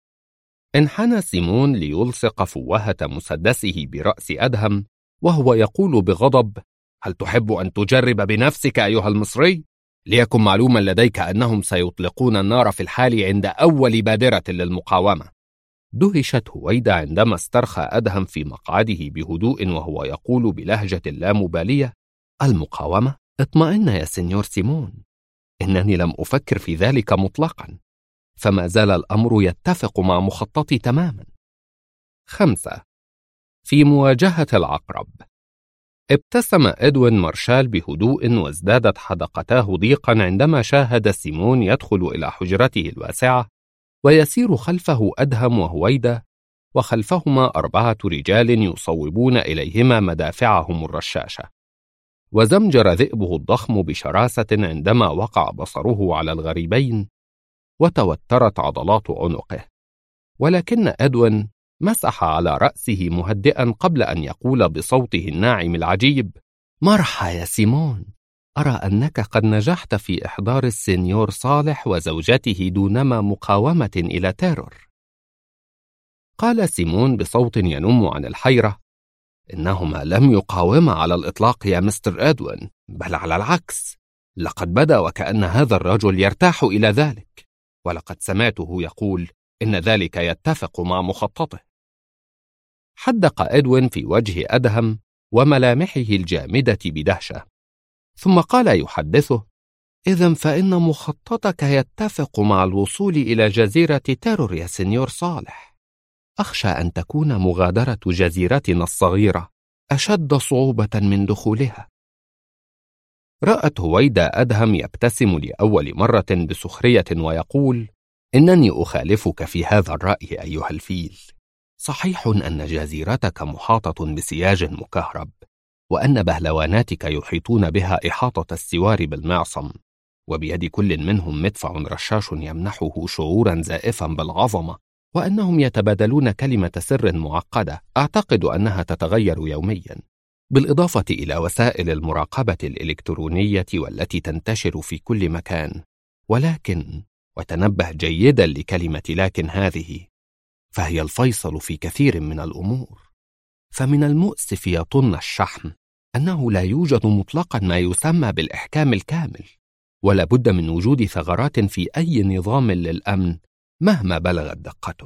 انحنى سيمون ليلصق فوهة مسدسه برأس أدهم وهو يقول بغضب: هل تحب أن تجرب بنفسك أيها المصري؟ ليكن معلوما لديك أنهم سيطلقون النار في الحال عند أول بادرة للمقاومة. دهشت هويدا عندما استرخى أدهم في مقعده بهدوء وهو يقول بلهجة لا مبالية: المقاومة؟ اطمئن يا سنيور سيمون، إنني لم أفكر في ذلك مطلقا، فما زال الأمر يتفق مع مخططي تماما. 5. في مواجهة العقرب. ابتسم إدوين مارشال بهدوء وازدادت حدقتاه ضيقا عندما شاهد سيمون يدخل إلى حجرته الواسعة ويسير خلفه أدهم وهويدا، وخلفهما 4 رجال يصوبون إليهما مدافعهم الرشاشة. وزمجر ذئبه الضخم بشراسة عندما وقع بصره على الغريبين، وتوترت عضلات عنقه. ولكن إدوين مسح على رأسه مهدئا قبل أن يقول بصوته الناعم العجيب: مرحى يا سيمون، أرى أنك قد نجحت في إحضار السينيور صالح وزوجته دونما مقاومة إلى تيرور. قال سيمون بصوت ينم عن الحيرة: إنهما لم يقاوما على الإطلاق يا مستر إدوين، بل على العكس، لقد بدا وكأن هذا الرجل يرتاح إلى ذلك، ولقد سمعته يقول إن ذلك يتفق مع مخططه. حدق إدوين في وجه أدهم وملامحه الجامدة بدهشة، ثم قال يحدثه: إذن فإن مخططك يتفق مع الوصول إلى جزيرة تيرور يا سينيور صالح. أخشى أن تكون مغادرة جزيرتنا الصغيرة أشد صعوبة من دخولها. رأت هويدا أدهم يبتسم لأول مرة بسخرية ويقول: إنني أخالفك في هذا الرأي أيها الفيل. صحيح أن جزيرتك محاطة بسياج مكهرب، وأن بهلواناتك يحيطون بها إحاطة السوار بالمعصم، وبيد كل منهم مدفع رشاش يمنحه شعورا زائفا بالعظمة، وأنهم يتبادلون كلمة سر معقدة أعتقد أنها تتغير يوميا، بالإضافة إلى وسائل المراقبة الإلكترونية والتي تنتشر في كل مكان. ولكن، وتنبه جيدا لكلمة لكن هذه، فهي الفيصل في كثير من الأمور. فمن المؤسف يا طن الشحم أنه لا يوجد مطلقا ما يسمى بالإحكام الكامل، ولا بد من وجود ثغرات في أي نظام للأمن مهما بلغت دقته.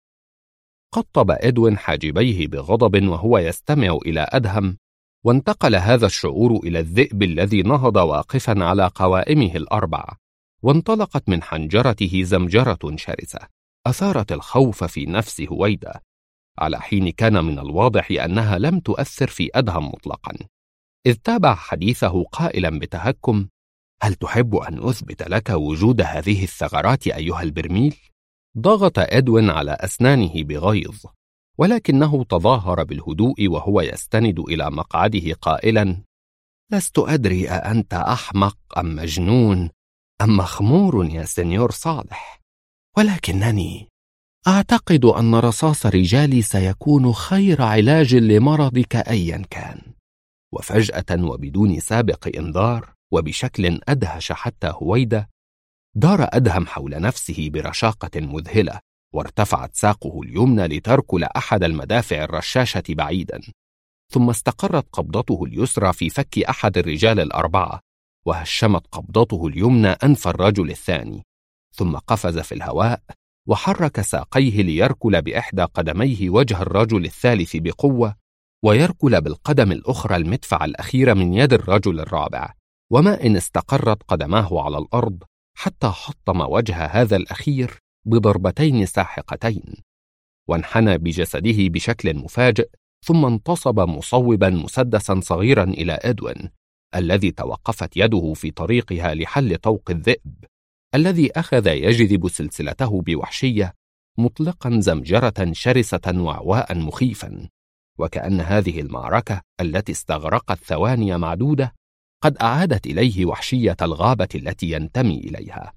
قطب إدوين حاجبيه بغضب وهو يستمع إلى أدهم، وانتقل هذا الشعور إلى الذئب الذي نهض واقفا على قوائمه الأربع، وانطلقت من حنجرته زمجرة شرسة أثارت الخوف في نفس هويدا، على حين كان من الواضح أنها لم تؤثر في أدهم مطلقا، إذ تابع حديثه قائلا بتهكم: هل تحب أن أثبت لك وجود هذه الثغرات أيها البرميل؟ ضغط إدوين على أسنانه بغيظ، ولكنه تظاهر بالهدوء وهو يستند إلى مقعده قائلا: لست أدري أأنت أحمق أم مجنون أم مخمور يا سينيور صالح، ولكنني أعتقد أن رصاص رجالي سيكون خير علاج لمرضك أيا كان. وفجأة وبدون سابق إنذار وبشكل أدهش حتى هويدا، دار أدهم حول نفسه برشاقة مذهلة، وارتفعت ساقه اليمنى لتركل أحد المدافع الرشاشة بعيدا، ثم استقرت قبضته اليسرى في فك أحد الرجال الأربعة، وهشمت قبضته اليمنى أنف الرجل الثاني، ثم قفز في الهواء وحرك ساقيه ليركل بإحدى قدميه وجه الرجل الثالث بقوة، ويركل بالقدم الأخرى المدفع الأخير من يد الرجل الرابع، وما إن استقرت قدماه على الأرض حتى حطم وجه هذا الأخير بضربتين ساحقتين، وانحنى بجسده بشكل مفاجئ، ثم انتصب مصوبا مسدسا صغيرا إلى إدوين الذي توقفت يده في طريقها لحل طوق الذئب الذي أخذ يجذب سلسلته بوحشية، مطلقا زمجرة شرسة وعواء مخيفا، وكأن هذه المعركة التي استغرقت ثواني معدودة قد أعادت إليه وحشية الغابة التي ينتمي إليها.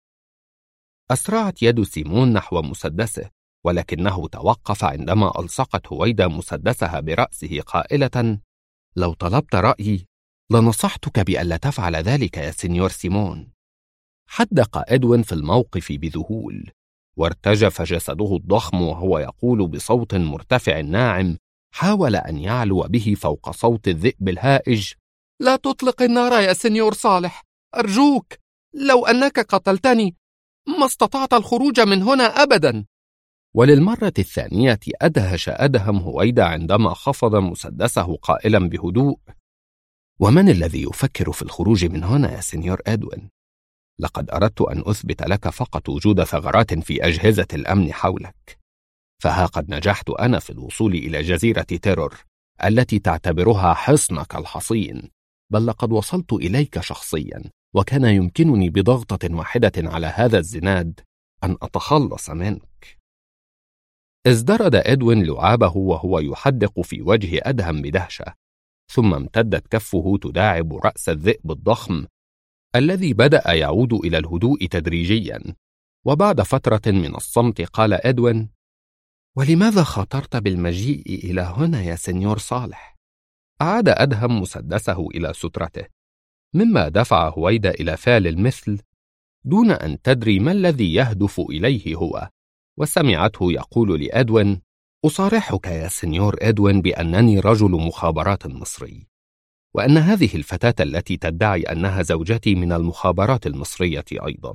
أسرعت يد سيمون نحو مسدسه، ولكنه توقف عندما ألصقت هويدا مسدسها برأسه قائلة: لو طلبت رأيي لنصحتك بألا تفعل ذلك يا سينيور سيمون. حدق إدوين في الموقف بذهول، وارتجف جسده الضخم وهو يقول بصوت مرتفع ناعم حاول أن يعلو به فوق صوت الذئب الهائج: لا تطلق النار يا سينيور صالح، أرجوك، لو أنك قتلتني ما استطعت الخروج من هنا أبدا. وللمرة الثانية أدهش أدهم هويدا عندما خفض مسدسه قائلا بهدوء: ومن الذي يفكر في الخروج من هنا يا سينيور إدوين؟ لقد أردت أن أثبت لك فقط وجود ثغرات في أجهزة الأمن حولك، فها قد نجحت أنا في الوصول إلى جزيرة تيرور التي تعتبرها حصنك الحصين، بل لقد وصلت إليك شخصيا، وكان يمكنني بضغطة واحدة على هذا الزناد أن أتخلص منك. ازدرد إدوين لعابه وهو يحدق في وجه أدهم بدهشة، ثم امتدت كفه تداعب رأس الذئب الضخم الذي بدأ يعود إلى الهدوء تدريجيا. وبعد فترة من الصمت قال إدوين: ولماذا خاطرت بالمجيء إلى هنا يا سنيور صالح؟ أعاد أدهم مسدسه إلى سترته، مما دفع هويدا إلى فعل المثل دون أن تدري ما الذي يهدف إليه هو. وسمعته يقول لإدوين: أصارحك يا سنيور إدوين بأنني رجل مخابرات مصري، وأن هذه الفتاة التي تدعي أنها زوجتي من المخابرات المصرية أيضا.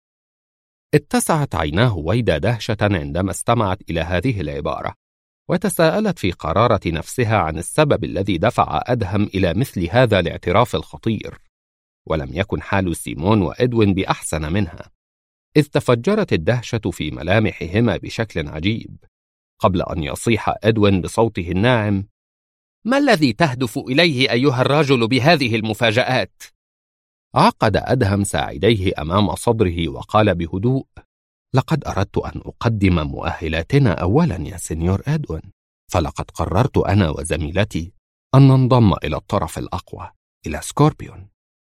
اتسعت عيناه هويدا دهشة عندما استمعت إلى هذه العبارة، وتساءلت في قرارة نفسها عن السبب الذي دفع أدهم إلى مثل هذا الاعتراف الخطير. ولم يكن حال سيمون وإدوين بأحسن منها، إذ تفجرت الدهشة في ملامحهما بشكل عجيب، قبل أن يصيح إدوين بصوته الناعم: ما الذي تهدف إليه أيها الرجل بهذه المفاجآت؟ عقد أدهم ساعديه أمام صدره وقال بهدوء: لقد أردت أن أقدم مؤهلاتنا أولا يا سنيور إدوين، فلقد قررت أنا وزميلتي أن ننضم إلى الطرف الأقوى، إلى سكوربيون.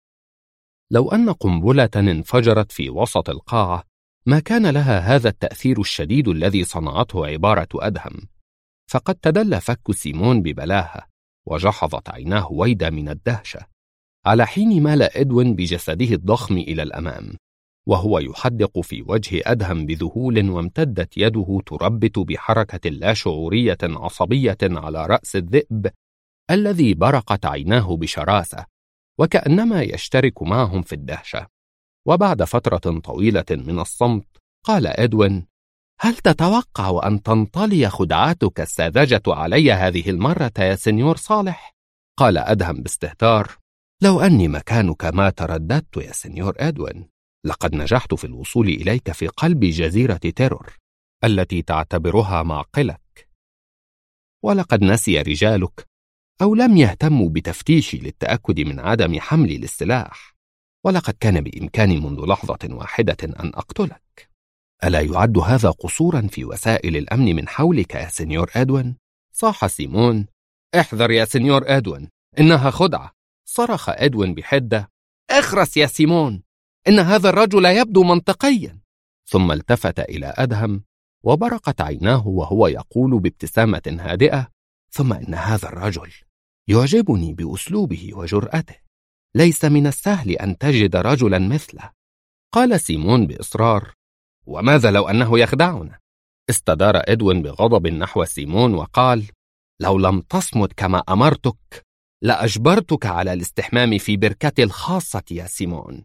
لو أن قنبلة انفجرت في وسط القاعة ما كان لها هذا التأثير الشديد الذي صنعته عبارة أدهم، فقد تدلى فك سيمون ببلاهة، وجحظت عيناه هويدا من الدهشة، على حين مال إدوين بجسده الضخم إلى الأمام وهو يحدق في وجه أدهم بذهول، وامتدت يده تربت بحركة لا شعورية عصبية على رأس الذئب الذي برقت عيناه بشراسة، وكأنما يشترك معهم في الدهشة. وبعد فترة طويلة من الصمت قال إدوين: هل تتوقع أن تنطلي خدعاتك الساذجة علي هذه المرة يا سنيور صالح؟ قال أدهم باستهتار: لو أني مكانك ما ترددت يا سنيور إدوين، لقد نجحت في الوصول إليك في قلب جزيرة تيرور التي تعتبرها معقلك، ولقد نسي رجالك أو لم يهتموا بتفتيشي للتأكد من عدم حملي للسلاح، ولقد كان بإمكاني منذ لحظة واحدة أن أقتلك. ألا يعد هذا قصورا في وسائل الأمن من حولك يا سنيور إدوين؟ صاح سيمون: احذر يا سنيور إدوين، إنها خدعة. صرخ إدوين بحدة: اخرس يا سيمون، إن هذا الرجل يبدو منطقيا. ثم التفت إلى أدهم وبرقت عيناه وهو يقول بابتسامة هادئة: ثم إن هذا الرجل يعجبني بأسلوبه وجرأته، ليس من السهل أن تجد رجلا مثله. قال سيمون بإصرار: وماذا لو أنه يخدعنا؟ استدار إدوين بغضب نحو سيمون وقال: لو لم تصمت كما أمرتك لأجبرتك على الاستحمام في بركتي الخاصة يا سيمون.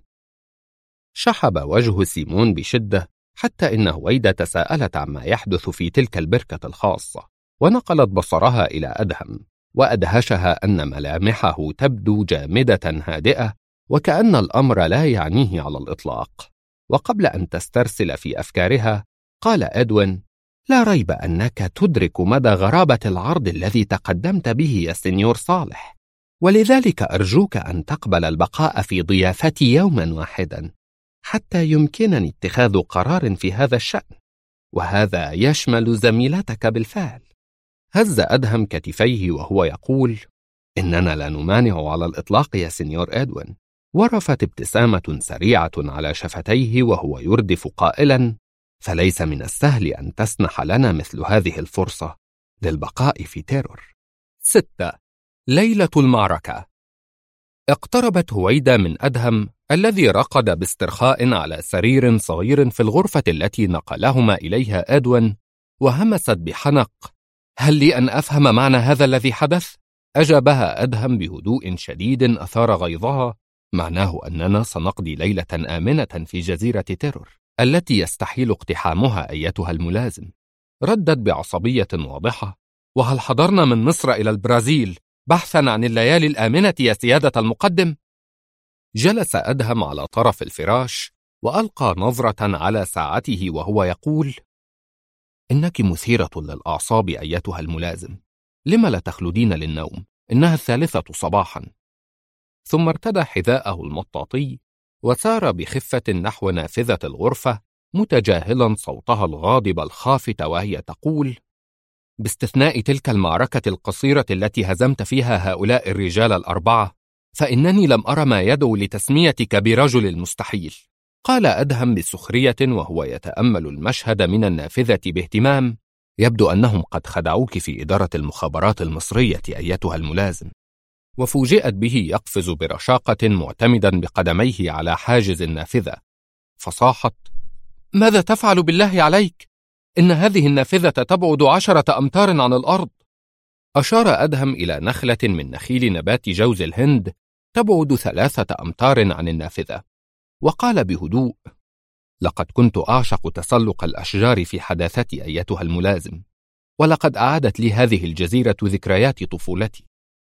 شحب وجه سيمون بشدة، حتى إن هويدا تساءلت عما يحدث في تلك البركة الخاصة، ونقلت بصرها إلى أدهم، وأدهشها أن ملامحه تبدو جامدة هادئة، وكأن الأمر لا يعنيه على الإطلاق. وقبل أن تسترسل في أفكارها قال إدوين: لا ريب أنك تدرك مدى غرابة العرض الذي تقدمت به يا سنيور صالح، ولذلك أرجوك أن تقبل البقاء في ضيافتي يوما واحدا حتى يمكنني اتخاذ قرار في هذا الشأن، وهذا يشمل زميلتك بالفعل. هز أدهم كتفيه وهو يقول: إننا لا نمانع على الإطلاق يا سنيور إدوين. ورفت ابتسامة سريعة على شفتيه وهو يردف قائلا: فليس من السهل أن تسنح لنا مثل هذه الفرصة للبقاء في تيرور. 6. ليلة المعركة. اقتربت هويدا من أدهم الذي رقد باسترخاء على سرير صغير في الغرفة التي نقلهما إليها إدوين، وهمست بحنق: هل لي أن أفهم معنى هذا الذي حدث؟ أجابها أدهم بهدوء شديد أثار غيظها: معناه أننا سنقضي ليلة آمنة في جزيرة تيرور التي يستحيل اقتحامها أيتها الملازم. ردت بعصبية واضحة: وهل حضرنا من مصر إلى البرازيل بحثا عن الليالي الآمنة يا سيادة المقدم؟ جلس أدهم على طرف الفراش وألقى نظرة على ساعته وهو يقول: إنك مثيرة للأعصاب أيتها الملازم، لم لا تخلدين للنوم؟ إنها 3 صباحا. ثم ارتدى حذاءه المطاطي وسار بخفة نحو نافذة الغرفة، متجاهلا صوتها الغاضب الخافت وهي تقول: باستثناء تلك المعركة القصيرة التي هزمت فيها هؤلاء الرجال الأربعة، فإنني لم أرى ما يدعو لتسميتك برجل المستحيل. قال أدهم بسخرية وهو يتأمل المشهد من النافذة باهتمام. يبدو أنهم قد خدعوك في إدارة المخابرات المصرية أيتها الملازم. وفوجئت به يقفز برشاقة معتمدا بقدميه على حاجز النافذة، فصاحت: ماذا تفعل بالله عليك؟ إن هذه النافذة تبعد 10 أمتار عن الأرض. أشار أدهم إلى نخلة من نخيل نبات جوز الهند تبعد 3 أمتار عن النافذة، وقال بهدوء: لقد كنت أعشق تسلق الأشجار في حداثتي أيتها الملازم، ولقد أعادت لي هذه الجزيرة ذكريات طفولتي.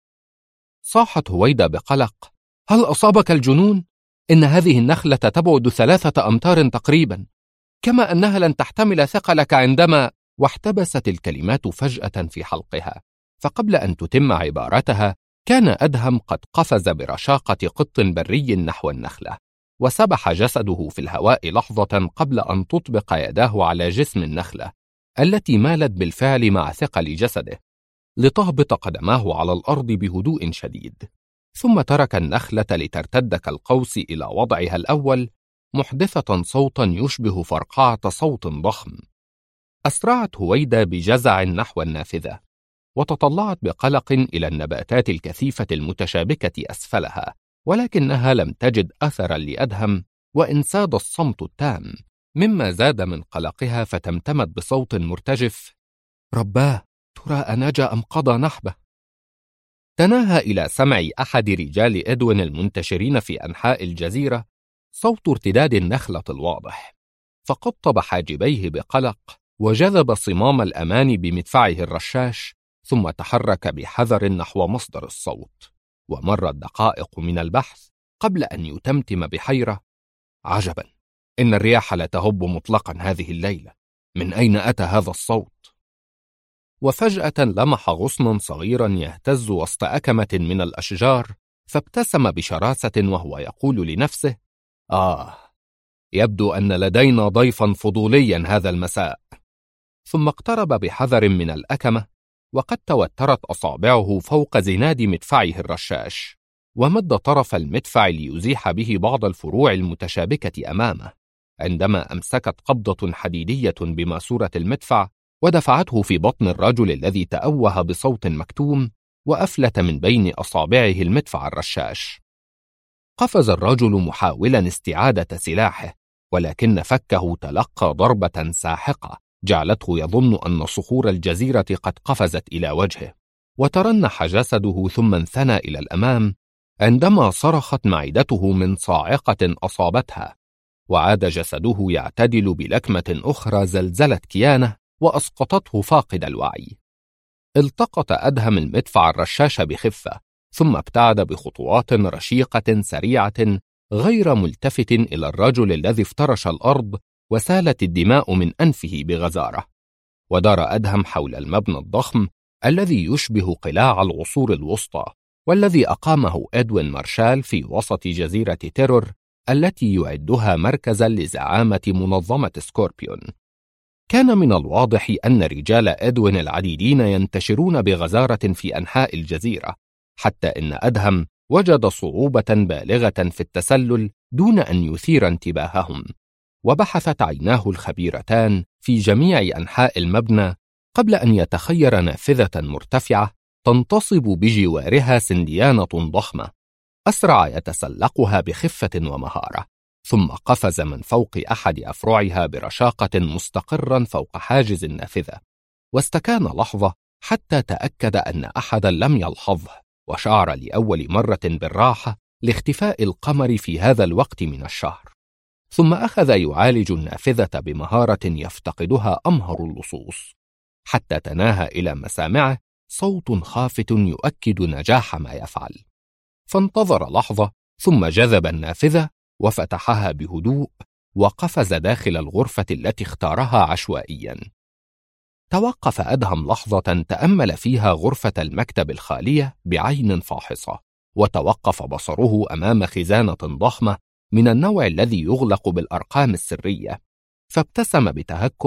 صاحت هويدا بقلق: هل أصابك الجنون؟ إن هذه النخلة تبعد 3 أمتار تقريبا، كما أنها لن تحتمل ثقلك عندما... واحتبست الكلمات فجأة في حلقها، فقبل أن تتم عبارتها كان أدهم قد قفز برشاقة قط بري نحو النخلة، وسبح جسده في الهواء لحظة قبل أن تطبق يداه على جسم النخلة التي مالت بالفعل مع ثقل جسده، لتهبط قدماه على الأرض بهدوء شديد، ثم ترك النخلة لترتد كالقوس إلى وضعها الأول، محدثة صوتا يشبه فرقعة صوت ضخم. أسرعت هويدا بجزع نحو النافذة، وتطلعت بقلق إلى النباتات الكثيفة المتشابكة أسفلها، ولكنها لم تجد أثرا لأدهم، وإن ساد الصمت التام، مما زاد من قلقها، فتمتمت بصوت مرتجف: رباه، ترى أنجا أم قضى نحبه؟ تناهى إلى سمع أحد رجال إدوين المنتشرين في أنحاء الجزيرة صوت ارتداد النخلة الواضح، فقطب حاجبيه بقلق، وجذب صمام الأمان بمدفعه الرشاش، ثم تحرك بحذر نحو مصدر الصوت. ومرت دقائق من البحث قبل أن يتمتم بحيرة: عجبا، إن الرياح لا تهب مطلقا هذه الليلة، من أين أتى هذا الصوت؟ وفجأة لمح غصن صغيرا يهتز وسط أكمة من الأشجار، فابتسم بشراسة وهو يقول لنفسه: يبدو أن لدينا ضيفا فضوليا هذا المساء. ثم اقترب بحذر من الأكمة، وقد توترت أصابعه فوق زناد مدفعه الرشاش، ومد طرف المدفع ليزيح به بعض الفروع المتشابكة أمامه، عندما أمسكت قبضة حديدية بماسورة المدفع ودفعته في بطن الرجل الذي تأوه بصوت مكتوم، وأفلت من بين أصابعه المدفع الرشاش. قفز الرجل محاولا استعادة سلاحه، ولكن فكه تلقى ضربة ساحقة جعلته يظن أن صخور الجزيرة قد قفزت إلى وجهه، وترنح جسده ثم انثنى إلى الأمام عندما صرخت معدته من صاعقة أصابتها، وعاد جسده يعتدل بلكمة أخرى زلزلت كيانه وأسقطته فاقد الوعي. التقط أدهم المدفع الرشاش بخفة، ثم ابتعد بخطوات رشيقة سريعة غير ملتفت إلى الرجل الذي افترش الأرض وسالت الدماء من أنفه بغزارة. ودار أدهم حول المبنى الضخم الذي يشبه قلاع العصور الوسطى، والذي أقامه إدوين مارشال في وسط جزيرة تيرور التي يعدها مركزا لزعامة منظمة سكوربيون. كان من الواضح أن رجال إدوين العديدين ينتشرون بغزارة في أنحاء الجزيرة، حتى إن أدهم وجد صعوبة بالغة في التسلل دون أن يثير انتباههم، وبحثت عيناه الخبيرتان في جميع أنحاء المبنى قبل أن يتخير نافذة مرتفعة تنتصب بجوارها سنديانة ضخمة. أسرع يتسلقها بخفة ومهارة، ثم قفز من فوق أحد أفرعها برشاقة مستقرا فوق حاجز النافذة، واستكان لحظة حتى تأكد أن أحدا لم يلحظه، وشعر لأول مرة بالراحة لاختفاء القمر في هذا الوقت من الشهر. ثم أخذ يعالج النافذة بمهارة يفتقدها أمهر اللصوص، حتى تناهى إلى مسامعه صوت خافت يؤكد نجاح ما يفعل. فانتظر لحظة، ثم جذب النافذة وفتحها بهدوء، وقفز داخل الغرفة التي اختارها عشوائيا. توقف أدهم لحظة تأمل فيها غرفة المكتب الخالية بعين فاحصة، وتوقف بصره أمام خزانة ضخمة من النوع الذي يغلق بالأرقام السرية، فابتسم بتهكم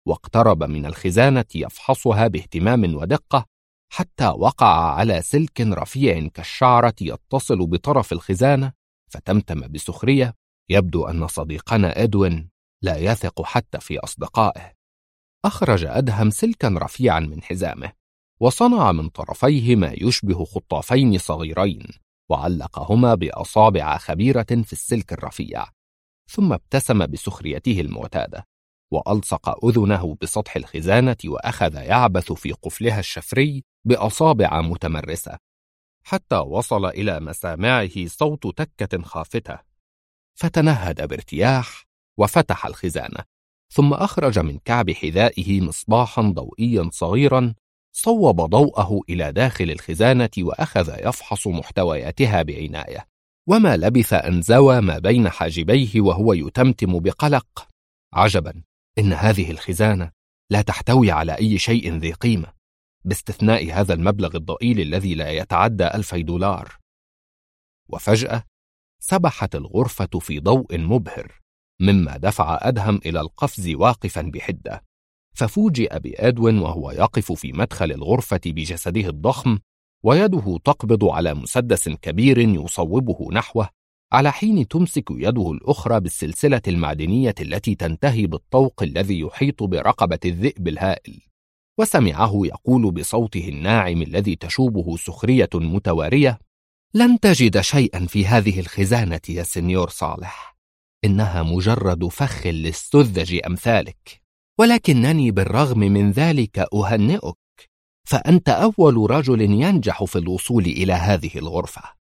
واقترب من الخزانة يفحصها باهتمام ودقة حتى وقع على سلك رفيع كالشعرة يتصل بطرف الخزانة، فتمتم بسخرية: يبدو أن صديقنا إدوين لا يثق حتى في أصدقائه. أخرج أدهم سلكا رفيعا من حزامه، وصنع من طرفيه ما يشبه خطافين صغيرين، وعلقهما بأصابع خبيرة في السلك الرفيع، ثم ابتسم بسخريته المعتادة، وألصق أذنه بسطح الخزانة وأخذ يعبث في قفلها الشفري بأصابع متمرسة، حتى وصل إلى مسامعه صوت تكة خافتة، فتنهد بارتياح وفتح الخزانة، ثم أخرج من كعب حذائه مصباحا ضوئيا صغيرا صوب ضوءه إلى داخل الخزانة وأخذ يفحص محتوياتها بعناية. وما لبث أن زوى ما بين حاجبيه وهو يتمتم بقلق: عجبا، إن هذه الخزانة لا تحتوي على أي شيء ذي قيمة، باستثناء هذا المبلغ الضئيل الذي لا يتعدى $1000. وفجأة سبحت الغرفة في ضوء مبهر، مما دفع أدهم إلى القفز واقفا بحدة، ففوجئ بإدوين وهو يقف في مدخل الغرفة بجسده الضخم، ويده تقبض على مسدس كبير يصوبه نحوه، على حين تمسك يده الأخرى بالسلسلة المعدنية التي تنتهي بالطوق الذي يحيط برقبة الذئب الهائل. وسمعه يقول بصوته الناعم الذي تشوبه سخرية متوارية: لن تجد شيئا في هذه الخزانة يا سنيور صالح، إنها مجرد فخ للسذج أمثالك، ولكنني بالرغم من ذلك أهنئك، فأنت أول رجل ينجح في الوصول إلى هذه الغرفة.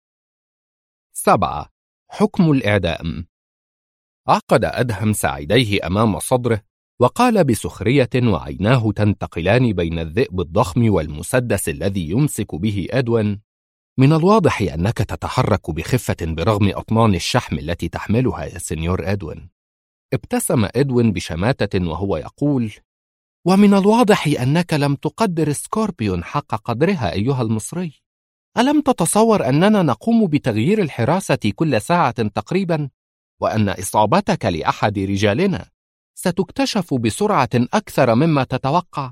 7. حكم الإعدام. عقد أدهم ساعديه أمام صدره وقال بسخرية وعيناه تنتقلان بين الذئب الضخم والمسدس الذي يمسك به إدوين: من الواضح أنك تتحرك بخفة برغم أطنان الشحم التي تحملها يا سنيور إدوين. ابتسم إدوين بشماتة وهو يقول: ومن الواضح أنك لم تقدر سكوربيون حق قدرها أيها المصري. ألم تتصور أننا نقوم بتغيير الحراسة كل ساعة تقريبا، وأن إصابتك لأحد رجالنا ستكتشف بسرعة أكثر مما تتوقع؟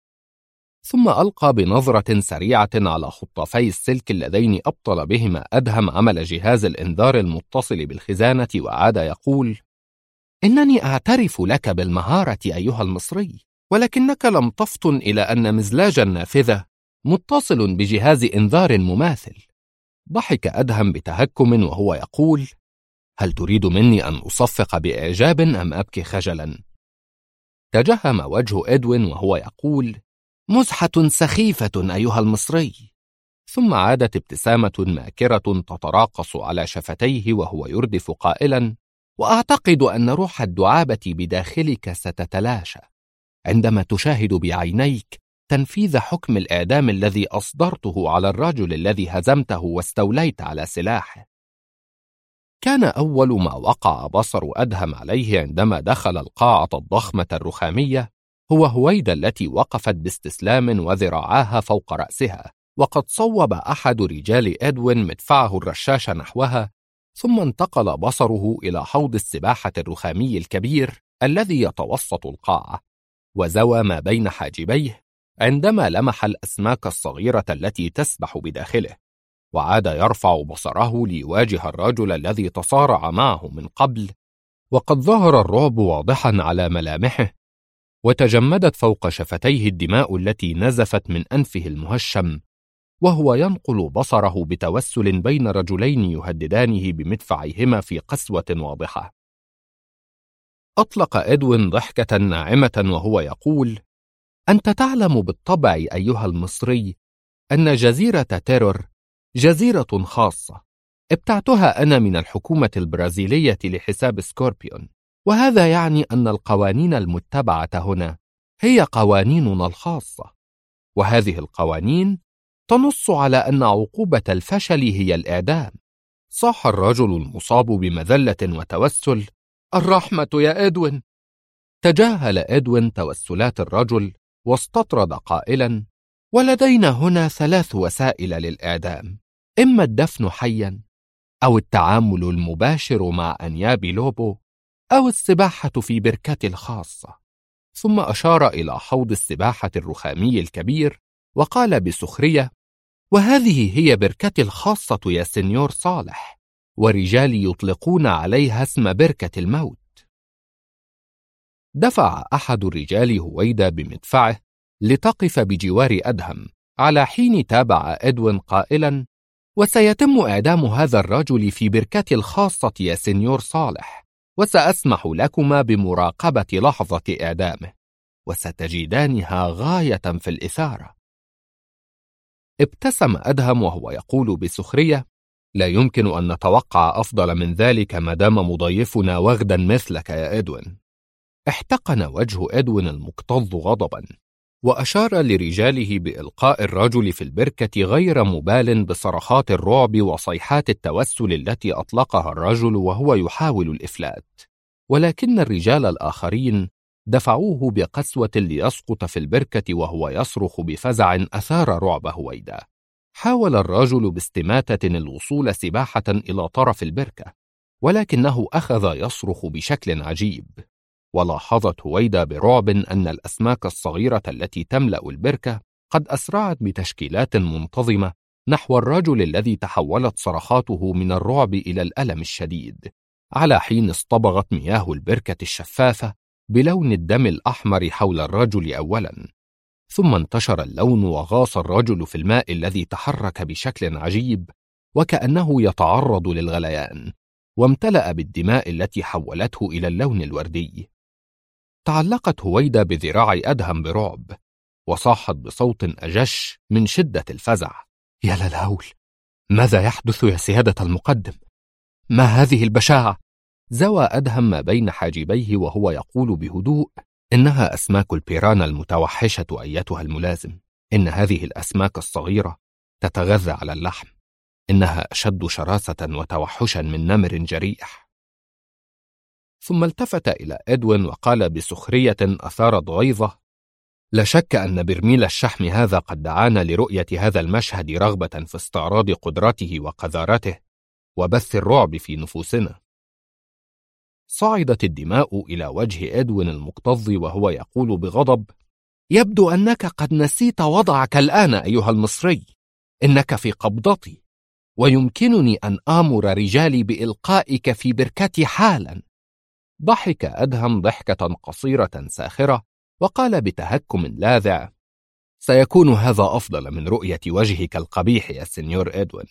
ثم ألقى بنظرة سريعة على خطافي السلك اللذين أبطل بهما أدهم عمل جهاز الإنذار المتصل بالخزانة، وعاد يقول: إنني أعترف لك بالمهارة أيها المصري، ولكنك لم تفطن إلى أن مزلاج النافذة متصل بجهاز إنذار مماثل. ضحك أدهم بتهكم وهو يقول: هل تريد مني أن أصفق بإعجاب أم أبكي خجلا؟ تجهم وجه إدوين وهو يقول: مزحة سخيفة أيها المصري. ثم عادت ابتسامة ماكرة تتراقص على شفتيه وهو يردف قائلا: وأعتقد أن روح الدعابة بداخلك ستتلاشى عندما تشاهد بعينيك تنفيذ حكم الإعدام الذي أصدرته على الرجل الذي هزمته واستوليت على سلاحه. كان أول ما وقع بصر أدهم عليه عندما دخل القاعة الضخمة الرخامية هو هويدا التي وقفت باستسلام وذراعاها فوق رأسها، وقد صوب أحد رجال إدوين مدفعه الرشاش نحوها، ثم انتقل بصره إلى حوض السباحة الرخامي الكبير الذي يتوسط القاعة، وزوى ما بين حاجبيه عندما لمح الأسماك الصغيرة التي تسبح بداخله، وعاد يرفع بصره ليواجه الرجل الذي تصارع معه من قبل، وقد ظهر الرعب واضحا على ملامحه، وتجمدت فوق شفتيه الدماء التي نزفت من أنفه المهشم، وهو ينقل بصره بتوسل بين رجلين يهددانه بمدفعيهما في قسوة واضحة. أطلق إدوين ضحكة ناعمة وهو يقول: أنت تعلم بالطبع أيها المصري أن جزيرة تيرور جزيرة خاصة ابتعتها أنا من الحكومة البرازيلية لحساب سكوربيون، وهذا يعني أن القوانين المتبعة هنا هي قوانيننا الخاصة، وهذه القوانين تنص على أن عقوبة الفشل هي الإعدام. صاح الرجل المصاب بمذلة وتوسل: الرحمة يا إدوين. تجاهل إدوين توسلات الرجل واستطرد قائلا: ولدينا هنا 3 وسائل للإعدام، إما الدفن حيا، أو التعامل المباشر مع أنياب لوبو، أو السباحة في بركتي الخاصة. ثم أشار إلى حوض السباحة الرخامي الكبير وقال بسخرية: وهذه هي بركتي الخاصة يا سنيور صالح، ورجالي يطلقون عليها اسم بركة الموت. دفع أحد الرجال هويدا بمدفعه لتقف بجوار أدهم، على حين تابع إدوين قائلا: وسيتم إعدام هذا الرجل في بركتي الخاصة يا سنيور صالح، وسأسمح لكما بمراقبة لحظة إعدامه، وستجدانها غاية في الإثارة. ابتسم أدهم وهو يقول بسخرية: لا يمكن أن نتوقع أفضل من ذلك ما دام مضيفنا وغدا مثلك يا إدوين. احتقن وجه إدوين المكتظ غضبا، وأشار لرجاله بإلقاء الرجل في البركة غير مبال بصرخات الرعب وصيحات التوسل التي أطلقها الرجل وهو يحاول الإفلات، ولكن الرجال الآخرين دفعوه بقسوة ليسقط في البركة وهو يصرخ بفزع أثار رعب هويدا. حاول الرجل باستماتة الوصول سباحة إلى طرف البركة، ولكنه أخذ يصرخ بشكل عجيب. ولاحظت هويدا برعب أن الأسماك الصغيرة التي تملأ البركة قد أسرعت بتشكيلات منتظمة نحو الرجل الذي تحولت صرخاته من الرعب إلى الألم الشديد، على حين اصطبغت مياه البركة الشفافة بلون الدم الأحمر حول الرجل أولا، ثم انتشر اللون وغاص الرجل في الماء الذي تحرك بشكل عجيب وكأنه يتعرض للغليان، وامتلأ بالدماء التي حولته إلى اللون الوردي. تعلقت هويدا بذراع أدهم برعب، وصاحت بصوت أجش من شدة الفزع: يا للهول، ماذا يحدث يا سيادة المقدم؟ ما هذه البشاعة؟ زوى أدهم ما بين حاجبيه وهو يقول بهدوء: إنها أسماك البيرانا المتوحشة أيتها الملازم. إن هذه الأسماك الصغيرة تتغذى على اللحم. إنها أشد شراسة وتوحشا من نمر جريح. ثم التفت إلى إدوين وقال بسخرية أثارت غيظه: لا شك أن برميل الشحم هذا قد دعانا لرؤية هذا المشهد رغبة في استعراض قدرته وقذارته وبث الرعب في نفوسنا. صعدت الدماء إلى وجه إدوين المكتظ وهو يقول بغضب: يبدو أنك قد نسيت وضعك الآن أيها المصري. إنك في قبضتي، ويمكنني أن آمر رجالي بإلقائك في بركتي حالا. ضحك أدهم ضحكة قصيرة ساخرة وقال بتهكم لاذع: سيكون هذا أفضل من رؤية وجهك القبيح يا سنيور إدوين.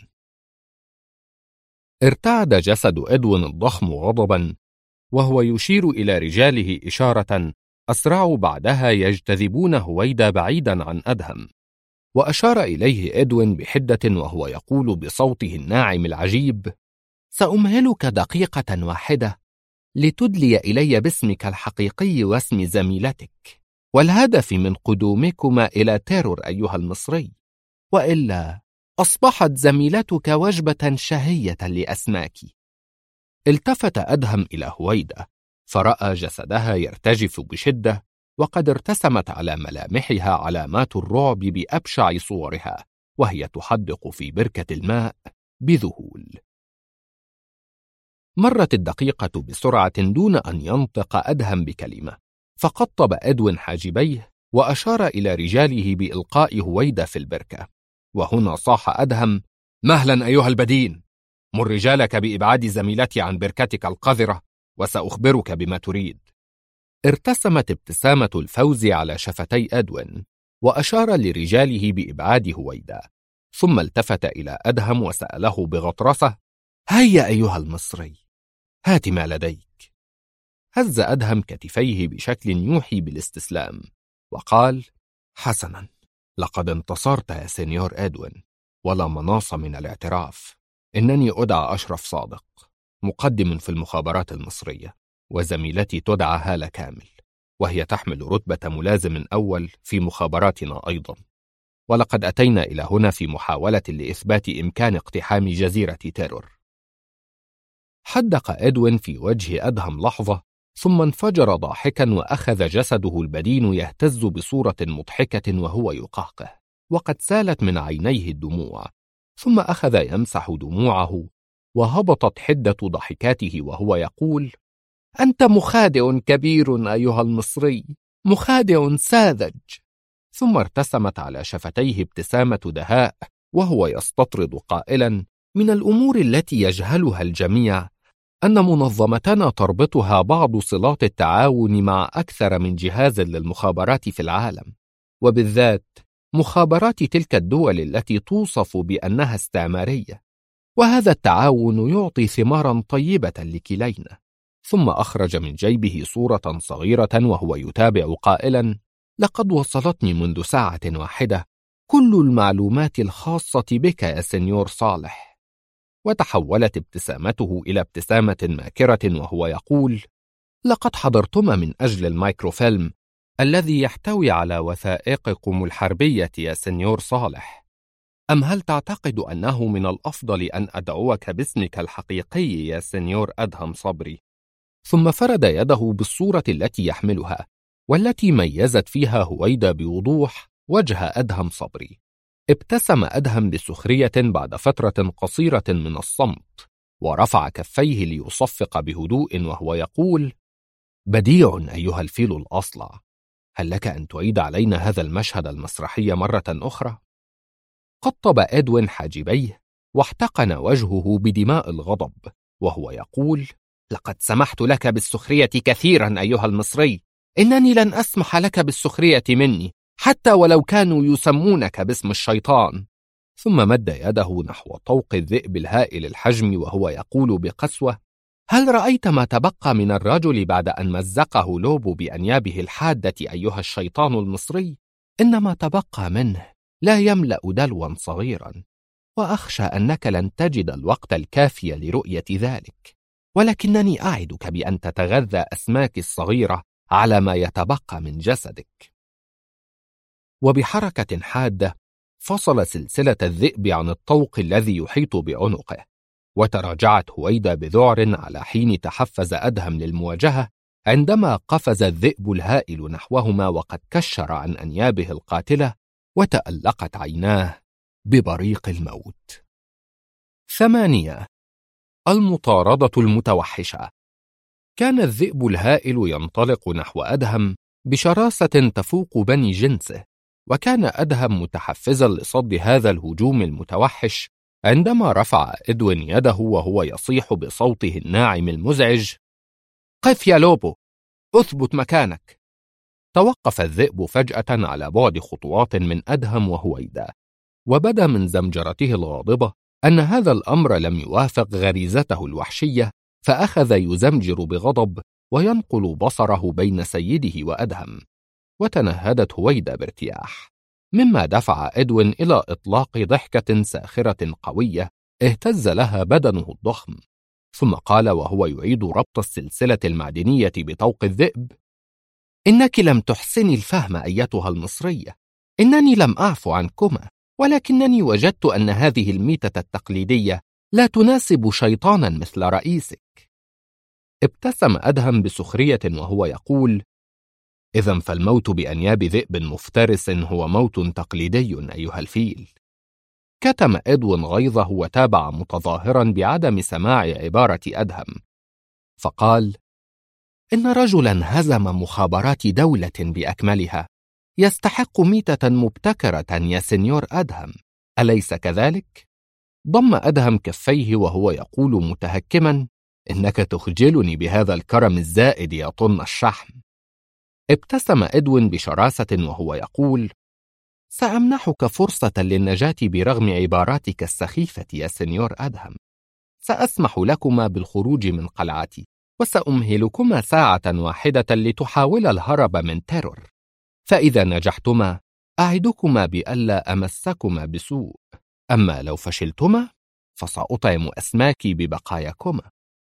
ارتعد جسد إدوين الضخم غضبا وهو يشير إلى رجاله إشارة أسرعوا بعدها يجتذبون هويدا بعيدا عن أدهم، وأشار إليه إدوين بحدة وهو يقول بصوته الناعم العجيب: سأمهلك دقيقة واحدة لتدلي إلي باسمك الحقيقي واسم زميلتك والهدف من قدومكما إلى تيرور أيها المصري، وإلا أصبحت زميلتك وجبة شهية لأسماك. التفت أدهم إلى هويدا فرأى جسدها يرتجف بشدة، وقد ارتسمت على ملامحها علامات الرعب بأبشع صورها وهي تحدق في بركة الماء بذهول. مرت الدقيقة بسرعة دون أن ينطق أدهم بكلمة، فقطب إدوين حاجبيه وأشار إلى رجاله بإلقاء هويدا في البركة. وهنا صاح أدهم: مهلا أيها البدين، مر رجالك بإبعاد زميلتي عن بركتك القذرة وسأخبرك بما تريد. ارتسمت ابتسامة الفوز على شفتي أدوين وأشار لرجاله بإبعاد هويدا، ثم التفت إلى أدهم وسأله بغطرسة: هيا أيها المصري، هات ما لديك. هز أدهم كتفيه بشكل يوحي بالاستسلام وقال: حسنا، لقد انتصرت يا سنيور إدوين، ولا مناص من الاعتراف. إنني أدعى أشرف صادق، مقدم في المخابرات المصرية، وزميلتي تدعى هالة كامل، وهي تحمل رتبة ملازم أول في مخابراتنا أيضا. ولقد أتينا إلى هنا في محاولة لإثبات إمكان اقتحام جزيرة تيرور. حدق إدوين في وجه أدهم لحظة، ثم انفجر ضاحكا وأخذ جسده البدين يهتز بصورة مضحكة وهو يقهقه، وقد سالت من عينيه الدموع، ثم أخذ يمسح دموعه، وهبطت حدة ضحكاته وهو يقول: أنت مخادع كبير أيها المصري، مخادع ساذج. ثم ارتسمت على شفتيه ابتسامة دهاء وهو يستطرد قائلا: من الأمور التي يجهلها الجميع أن منظمتنا تربطها بعض صلات التعاون مع أكثر من جهاز للمخابرات في العالم، وبالذات مخابرات تلك الدول التي توصف بأنها استعمارية، وهذا التعاون يعطي ثمارا طيبة لكلينا. ثم أخرج من جيبه صورة صغيرة وهو يتابع قائلا: لقد وصلتني منذ ساعة واحدة كل المعلومات الخاصة بك يا سنيور صالح. وتحولت ابتسامته إلى ابتسامة ماكرة وهو يقول: لقد حضرتما من أجل الميكروفيلم الذي يحتوي على وثائقكم الحربية يا سنيور صالح. أم هل تعتقد أنه من الأفضل أن أدعوك باسمك الحقيقي يا سنيور أدهم صبري؟ ثم فرد يده بالصورة التي يحملها، والتي ميزت فيها هويدا بوضوح وجه أدهم صبري. ابتسم أدهم بسخرية بعد فترة قصيرة من الصمت، ورفع كفيه ليصفق بهدوء وهو يقول: بديع أيها الفيل الأصلع، هل لك أن تعيد علينا هذا المشهد المسرحي مرة أخرى؟ قطب إدوين حاجبيه واحتقن وجهه بدماء الغضب وهو يقول: لقد سمحت لك بالسخرية كثيرا أيها المصري، إنني لن أسمح لك بالسخرية مني حتى ولو كانوا يسمونك باسم الشيطان. ثم مد يده نحو طوق الذئب الهائل الحجم وهو يقول بقسوة: هل رأيت ما تبقى من الرجل بعد أن مزقه لوبو بأنيابه الحادة أيها الشيطان المصري؟ إن ما تبقى منه لا يملأ دلوا صغيرا، وأخشى أنك لن تجد الوقت الكافي لرؤية ذلك، ولكنني أعدك بأن تتغذى أسماك الصغيرة على ما يتبقى من جسدك. وبحركة حادة فصل سلسلة الذئب عن الطوق الذي يحيط بعنقه، وتراجعت هويدا بذعر على حين تحفز أدهم للمواجهة عندما قفز الذئب الهائل نحوهما وقد كشر عن أنيابه القاتلة وتألقت عيناه ببريق الموت. 8. المطاردة المتوحشة. كان الذئب الهائل ينطلق نحو أدهم بشراسة تفوق بني جنسه، وكان أدهم متحفزا لصد هذا الهجوم المتوحش عندما رفع إدوين يده وهو يصيح بصوته الناعم المزعج: قف يا لوبو، أثبت مكانك. توقف الذئب فجأة على بعد خطوات من أدهم وهويدا، وبدا من زمجرته الغاضبة أن هذا الأمر لم يوافق غريزته الوحشية، فأخذ يزمجر بغضب وينقل بصره بين سيده وأدهم. وتنهدت هويدا بارتياح، مما دفع إدوين إلى إطلاق ضحكة ساخرة قوية اهتز لها بدنه الضخم، ثم قال وهو يعيد ربط السلسلة المعدنية بطوق الذئب: إنك لم تحسني الفهم أيتها المصرية، إنني لم أعفو عنكما، ولكنني وجدت أن هذه الميتة التقليدية لا تناسب شيطانا مثل رئيسك. ابتسم أدهم بسخرية وهو يقول: إذن فالموت بأنياب ذئب مفترس هو موت تقليدي أيها الفيل. كتم إدوين غيظه وتابع متظاهرا بعدم سماع عبارة أدهم، فقال: إن رجلا هزم مخابرات دولة بأكملها يستحق ميتة مبتكرة يا سنيور أدهم، أليس كذلك؟ ضم أدهم كفيه وهو يقول متهكما: إنك تخجلني بهذا الكرم الزائد يا طن الشحم. ابتسم إدوين بشراسة وهو يقول: سأمنحك فرصة للنجاة برغم عباراتك السخيفة يا سنيور أدهم. سأسمح لكما بالخروج من قلعتي، وسأمهلكما ساعة واحدة لتحاول الهرب من تيرور، فإذا نجحتما أعدكما بألا أمسكما بسوء، أما لو فشلتما فسأطعم أسماكي ببقاياكما.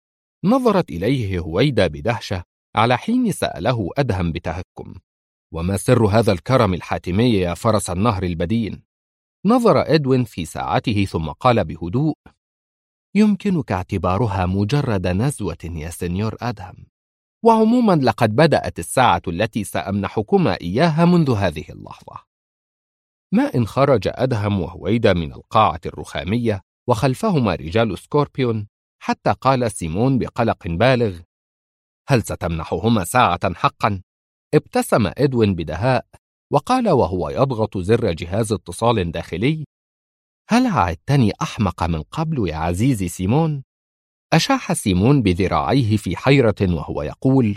نظرت إليه هويدا بدهشة على حين سأله أدهم بتهكم: وما سر هذا الكرم الحاتمي يا فرس النهر البدين؟ نظر إدوين في ساعته ثم قال بهدوء: يمكنك اعتبارها مجرد نزوة يا سنيور أدهم، وعموما لقد بدأت الساعة التي سأمنحكما إياها منذ هذه اللحظة. ما إن خرج أدهم وهويدا من القاعة الرخامية وخلفهما رجال سكوربيون، حتى قال سيمون بقلق بالغ: هل ستمنحهما ساعة حقا؟ ابتسم إدوين بدهاء وقال وهو يضغط زر جهاز اتصال داخلي: هل عدتني أحمق من قبل يا عزيزي سيمون؟ أشاح سيمون بذراعيه في حيرة وهو يقول: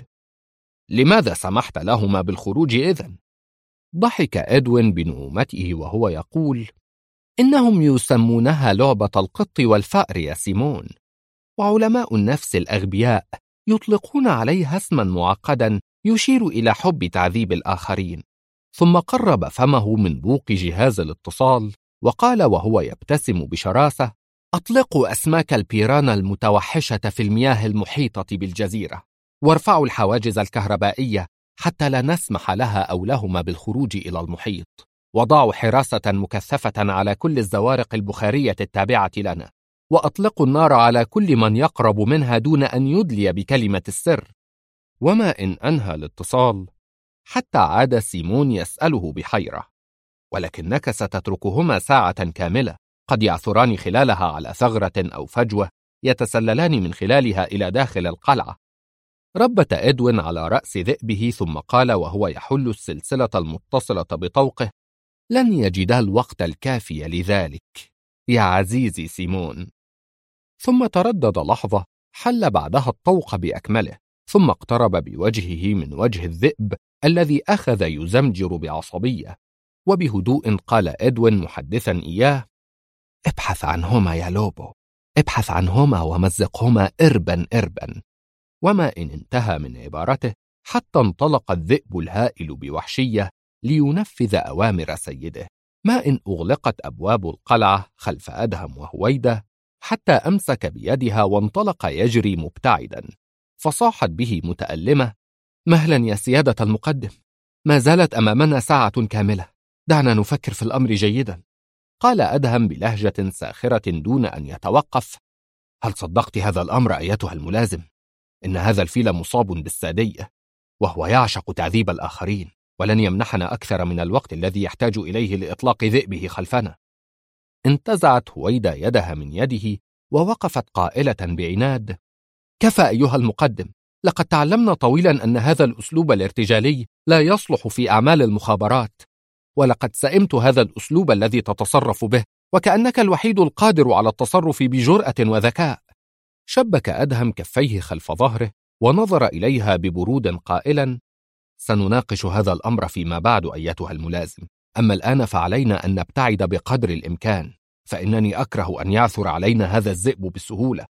لماذا سمحت لهما بالخروج إذن؟ ضحك إدوين بنعومته وهو يقول: إنهم يسمونها لعبة القط والفأر يا سيمون، وعلماء النفس الأغبياء يطلقون عليها اسما معقدا يشير إلى حب تعذيب الآخرين. ثم قرب فمه من بوق جهاز الاتصال وقال وهو يبتسم بشراسة: أطلقوا أسماك البيرانا المتوحشة في المياه المحيطة بالجزيرة، وارفعوا الحواجز الكهربائية حتى لا نسمح لها أو لهما بالخروج إلى المحيط، وضعوا حراسة مكثفة على كل الزوارق البخارية التابعة لنا، وأطلقوا النار على كل من يقرب منها دون أن يدلي بكلمة السر. وما إن أنهى الاتصال حتى عاد سيمون يسأله بحيرة: ولكنك ستتركهما ساعة كاملة قد يعثران خلالها على ثغرة أو فجوة يتسللان من خلالها إلى داخل القلعة. ربت إدوين على رأس ذئبه ثم قال وهو يحل السلسلة المتصلة بطوقه: لن يجدا الوقت الكافي لذلك يا عزيزي سيمون. ثم تردد لحظة، حل بعدها الطوق بأكمله، ثم اقترب بوجهه من وجه الذئب الذي أخذ يزمجر بعصبية، وبهدوء قال إدوين محدثا إياه: ابحث عنهما يا لوبو، ابحث عنهما ومزقهما إربا إربا. وما إن انتهى من عبارته حتى انطلق الذئب الهائل بوحشية لينفذ أوامر سيده. ما إن أغلقت أبواب القلعة خلف أدهم وهويدة حتى أمسك بيدها وانطلق يجري مبتعدا، فصاحت به متألمة: مهلا يا سيادة المقدم، ما زالت أمامنا ساعة كاملة، دعنا نفكر في الأمر جيدا. قال أدهم بلهجة ساخرة دون أن يتوقف: هل صدقت هذا الأمر أيتها الملازم؟ إن هذا الفيل مصاب بالسادية، وهو يعشق تعذيب الآخرين، ولن يمنحنا أكثر من الوقت الذي يحتاج إليه لإطلاق ذئبه خلفنا. انتزعت هويدا يدها من يده ووقفت قائلة بعناد: كفى أيها المقدم، لقد تعلمنا طويلا أن هذا الأسلوب الارتجالي لا يصلح في أعمال المخابرات، ولقد سئمت هذا الأسلوب الذي تتصرف به، وكأنك الوحيد القادر على التصرف بجرأة وذكاء. شبك أدهم كفيه خلف ظهره ونظر إليها ببرود قائلا: سنناقش هذا الأمر فيما بعد أيتها الملازم، أما الآن فعلينا أن نبتعد بقدر الإمكان، فإنني أكره أن يعثر علينا هذا الذئب بسهولة.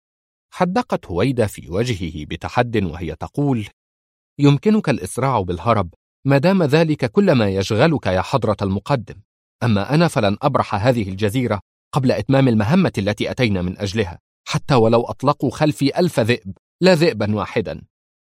حدقت هويدا في وجهه بتحد وهي تقول: يمكنك الإسراع بالهرب ما دام ذلك كل ما يشغلك يا حضرة المقدم، أما أنا فلن أبرح هذه الجزيرة قبل إتمام المهمة التي أتينا من أجلها، حتى ولو أطلقوا خلفي 1000 ذئب لا ذئبا واحدا.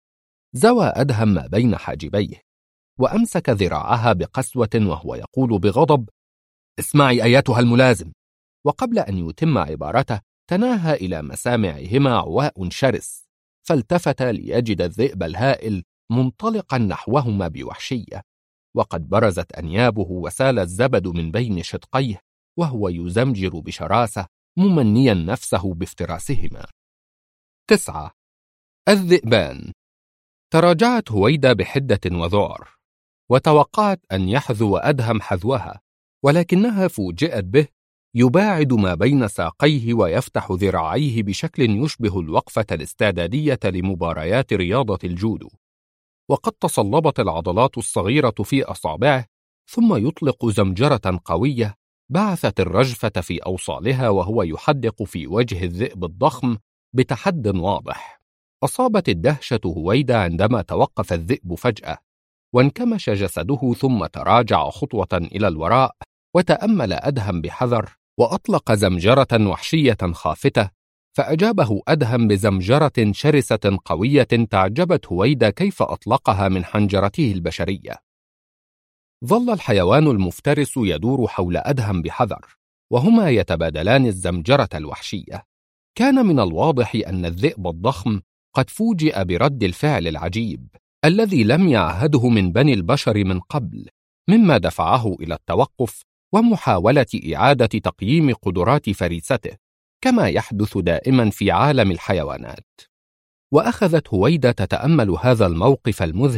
زوى أدهم ما بين حاجبيه وأمسك ذراعها بقسوة وهو يقول بغضب: اسمعي أيتها الملازم. وقبل أن يتم عبارته تناهى إلى مسامعهما عواء شرس، فالتفت ليجد الذئب الهائل منطلقا نحوهما بوحشية، وقد برزت أنيابه وسال الزبد من بين شدقيه وهو يزمجر بشراسة ممنيا نفسه بافتراسهما. 9. الذئبان. تراجعت هويدا بحدة وذعر، وتوقعت أن يحذو أدهم حذوها، ولكنها فوجئت به يباعد ما بين ساقيه ويفتح ذراعيه بشكل يشبه الوقفة الاستعدادية لمباريات رياضة الجودو، وقد تصلبت العضلات الصغيرة في أصابعه، ثم يطلق زمجرة قوية بعثت الرجفة في أوصالها وهو يحدق في وجه الذئب الضخم بتحد واضح. أصابت الدهشة هويدا عندما توقف الذئب فجأة، وانكمش جسده ثم تراجع خطوة إلى الوراء، وتأمل أدهم بحذر وأطلق زمجرة وحشية خافتة، فأجابه أدهم بزمجرة شرسة قوية تعجبت هويدا كيف أطلقها من حنجرته البشرية. ظل الحيوان المفترس يدور حول أدهم بحذر، وهما يتبادلان الزمجرة الوحشية. كان من الواضح أن الذئب الضخم قد فوجئ برد الفعل العجيب الذي لم يعهده من بني البشر من قبل، مما دفعه إلى التوقف ومحاولة إعادة تقييم قدرات فريسته، كما يحدث دائما في عالم الحيوانات. وأخذت هويدا تتأمل هذا الموقف المذهل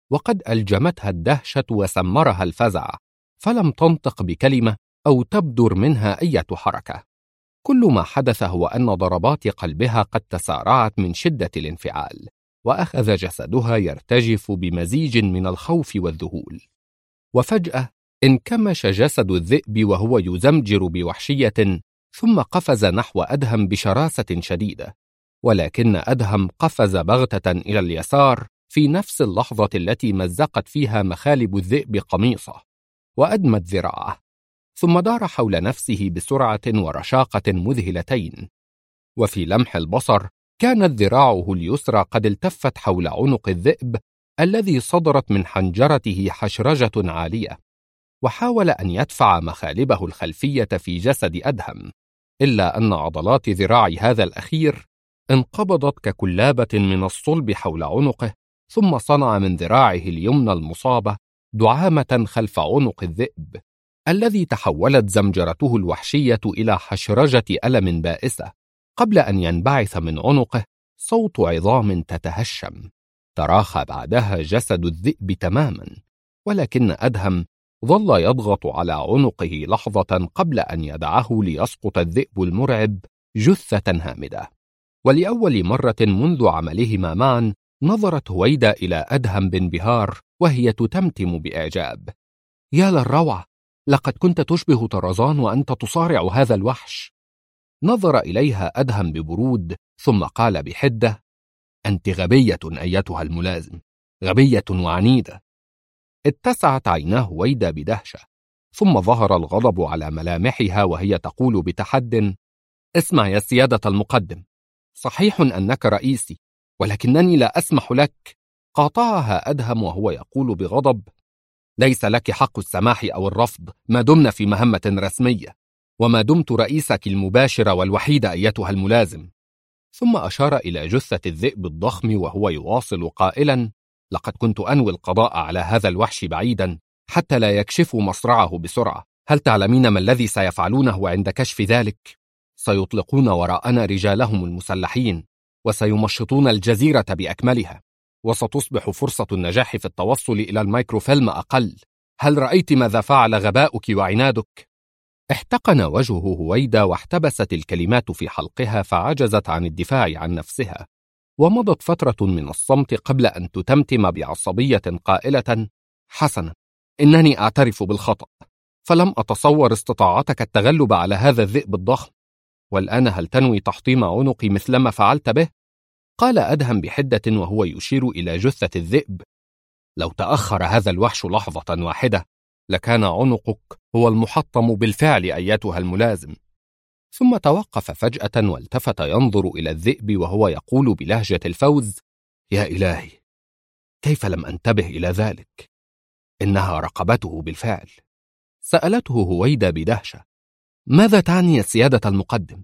وقد ألجمتها الدهشة وسمرها الفزع، فلم تنطق بكلمة أو تبدر منها أي حركة. كل ما حدث هو أن ضربات قلبها قد تسارعت من شدة الانفعال، وأخذ جسدها يرتجف بمزيج من الخوف والذهول. وفجأة انكمش جسد الذئب وهو يزمجر بوحشية، ثم قفز نحو أدهم بشراسة شديدة، ولكن أدهم قفز بغتة إلى اليسار في نفس اللحظة التي مزقت فيها مخالب الذئب قميصه وأدمت ذراعه، ثم دار حول نفسه بسرعة ورشاقة مذهلتين، وفي لمح البصر كانت ذراعه اليسرى قد التفت حول عنق الذئب الذي صدرت من حنجرته حشرجة عالية، وحاول أن يدفع مخالبه الخلفية في جسد أدهم، إلا أن عضلات ذراع هذا الأخير انقبضت ككلابة من الصلب حول عنقه، ثم صنع من ذراعه اليمنى المصابة دعامة خلف عنق الذئب الذي تحولت زمجرته الوحشية إلى حشرجة ألم بائسة، قبل أن ينبعث من عنقه صوت عظام تتهشم. تراخى بعدها جسد الذئب تماما، ولكن أدهم ظل يضغط على عنقه لحظة قبل أن يدعه ليسقط الذئب المرعب جثة هامدة. ولأول مرة منذ عملهما معا نظرت هويدا إلى أدهم بانبهار وهي تتمتم بإعجاب. يا للروعة، لقد كنت تشبه طرزان وأنت تصارع هذا الوحش. نظر إليها أدهم ببرود، ثم قال بحدة: أنت غبية أيتها الملازم، غبية وعنيدة. اتسعت عيناه هويدا بدهشة، ثم ظهر الغضب على ملامحها وهي تقول بتحد: اسمع يا سيادة المقدم، صحيح أنك رئيسي، ولكنني لا أسمح لك. قاطعها أدهم وهو يقول بغضب: ليس لك حق السماح أو الرفض ما دمنا في مهمة رسمية، وما دمت رئيسك المباشر والوحيد أيتها الملازم. ثم أشار إلى جثة الذئب الضخم وهو يواصل قائلا: لقد كنت أنوي القضاء على هذا الوحش بعيدا حتى لا يكشفوا مصرعه بسرعة. هل تعلمين ما الذي سيفعلونه عند كشف ذلك؟ سيطلقون وراءنا رجالهم المسلحين، وسيمشطون الجزيرة بأكملها، وستصبح فرصة النجاح في التوصل إلى الميكروفيلم أقل. هل رأيت ماذا فعل غباؤك وعنادك؟ احتقن وجهه هويدا واحتبست الكلمات في حلقها، فعجزت عن الدفاع عن نفسها، ومضت فترة من الصمت قبل أن تتمتم بعصبية قائلة: حسنا، إنني أعترف بالخطأ، فلم أتصور استطاعتك التغلب على هذا الذئب الضخم. والآن هل تنوي تحطيم عنقي مثلما فعلت به؟ قال أدهم بحدة وهو يشير إلى جثة الذئب: لو تأخر هذا الوحش لحظة واحدة لكان عنقك هو المحطم بالفعل أيتها الملازم. ثم توقف فجأة والتفت ينظر إلى الذئب وهو يقول بلهجة الفوز: يا إلهي، كيف لم أنتبه إلى ذلك؟ إنها رقبته بالفعل. سألته هويدا بدهشة: ماذا تعني يا سيادة المقدم؟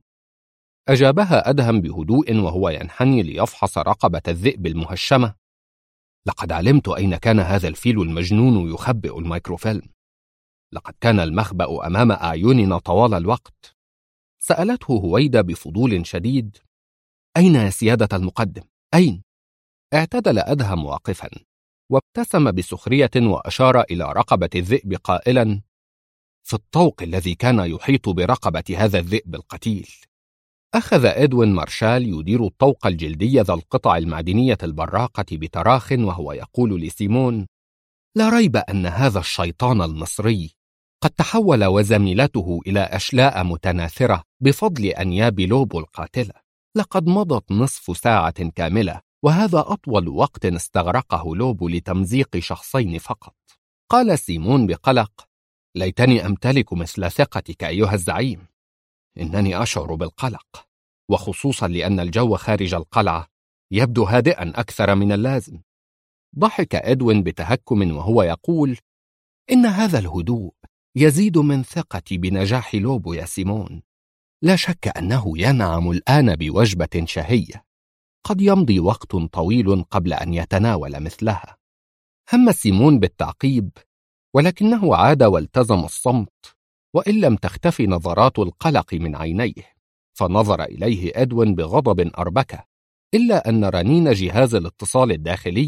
أجابها أدهم بهدوء وهو ينحني ليفحص رقبة الذئب المهشمة: لقد علمت أين كان هذا الفيل المجنون يخبئ الميكروفيلم. لقد كان المخبأ أمام أعيننا طوال الوقت. سألته هويدا بفضول شديد: أين يا سيادة المقدم؟ أين؟ اعتدل أدهم واقفا، وابتسم بسخرية وأشار إلى رقبة الذئب قائلا: في الطوق الذي كان يحيط برقبة هذا الذئب القتيل. أخذ إدوين مارشال يدير الطوق الجلدي ذا القطع المعدنية البراقة بتراخ وهو يقول لسيمون: لا ريب أن هذا الشيطان المصري قد تحول وزميلته إلى أشلاء متناثرة بفضل أنياب لوبو القاتلة. لقد مضت نصف ساعة كاملة، وهذا أطول وقت استغرقه لوبو لتمزيق شخصين فقط. قال سيمون بقلق: ليتني أمتلك مثل ثقتك أيها الزعيم. إنني أشعر بالقلق، وخصوصا لأن الجو خارج القلعة يبدو هادئا أكثر من اللازم. ضحك إدوين بتهكم وهو يقول: إن هذا الهدوء يزيد من ثقتي بنجاح لوبو يا سيمون. لا شك أنه ينعم الآن بوجبة شهية، قد يمضي وقت طويل قبل أن يتناول مثلها. هم سيمون بالتعقيب، ولكنه عاد والتزم الصمت، وإن لم تختفي نظرات القلق من عينيه. فنظر إليه إدوين بغضب أربكة، إلا أن رنين جهاز الاتصال الداخلي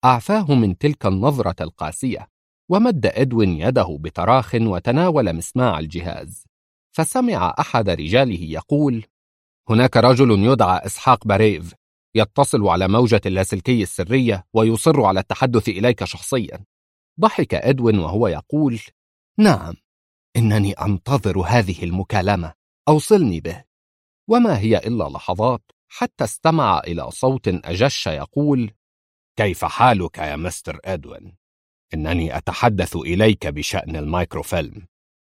أعفاه من تلك النظرة القاسية، ومد إدوين يده بتراخ وتناول مسماع الجهاز، فسمع أحد رجاله يقول: هناك رجل يدعى إسحاق باريف يتصل على موجة اللاسلكي السرية ويصر على التحدث إليك شخصيا. ضحك إدوين وهو يقول: نعم، إنني أنتظر هذه المكالمة، أوصلني به. وما هي إلا لحظات حتى استمع إلى صوت أجش يقول: كيف حالك يا مستر إدوين؟ إنني أتحدث إليك بشأن الميكروفيلم.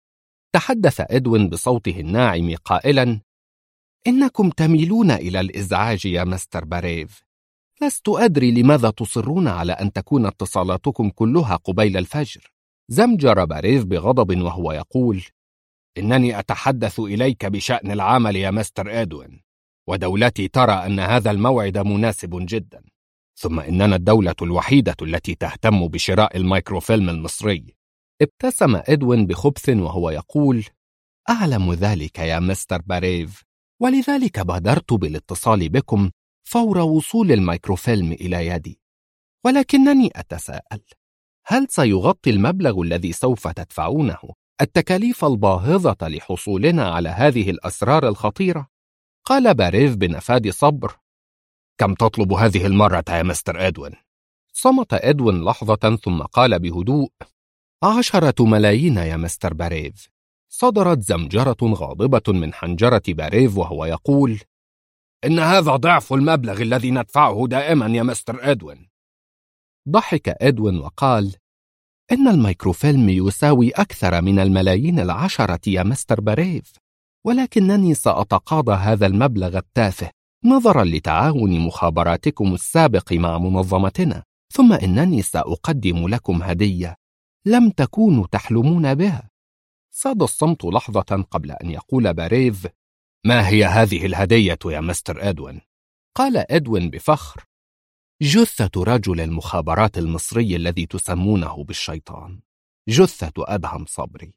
تحدث إدوين بصوته الناعم قائلا: إنكم تميلون إلى الإزعاج يا مستر باريف. لست أدري لماذا تصرون على أن تكون اتصالاتكم كلها قبيل الفجر. زمجر باريف بغضب وهو يقول: إنني أتحدث إليك بشأن العمل يا مستر إدوين، ودولتي ترى أن هذا الموعد مناسب جدا، ثم إننا الدولة الوحيدة التي تهتم بشراء الميكروفيلم المصري. ابتسم إدوين بخبث وهو يقول: أعلم ذلك يا مستر باريف، ولذلك بادرت بالاتصال بكم فور وصول الميكروفيلم إلى يدي. ولكنني أتساءل، هل سيغطي المبلغ الذي سوف تدفعونه التكاليف الباهظة لحصولنا على هذه الأسرار الخطيرة؟ قال باريف بنفاد صبر: كم تطلب هذه المرة يا مستر إدوين؟ صمت إدوين لحظة ثم قال بهدوء: 10 ملايين يا مستر باريف. صدرت زمجرة غاضبة من حنجرة باريف وهو يقول: إن هذا ضعف المبلغ الذي ندفعه دائما يا مستر إدوين. ضحك إدوين وقال: إن الميكروفيلم يساوي أكثر من الملايين 10 يا مستر باريف، ولكنني سأتقاضى هذا المبلغ التافه نظرا لتعاون مخابراتكم السابق مع منظمتنا، ثم إنني سأقدم لكم هدية لم تكونوا تحلمون بها. صاد الصمت لحظة قبل أن يقول باريف: ما هي هذه الهدية يا مستر إدوين؟ قال إدوين بفخر: جثة رجل المخابرات المصري الذي تسمونه بالشيطان، جثة أدهم صبري.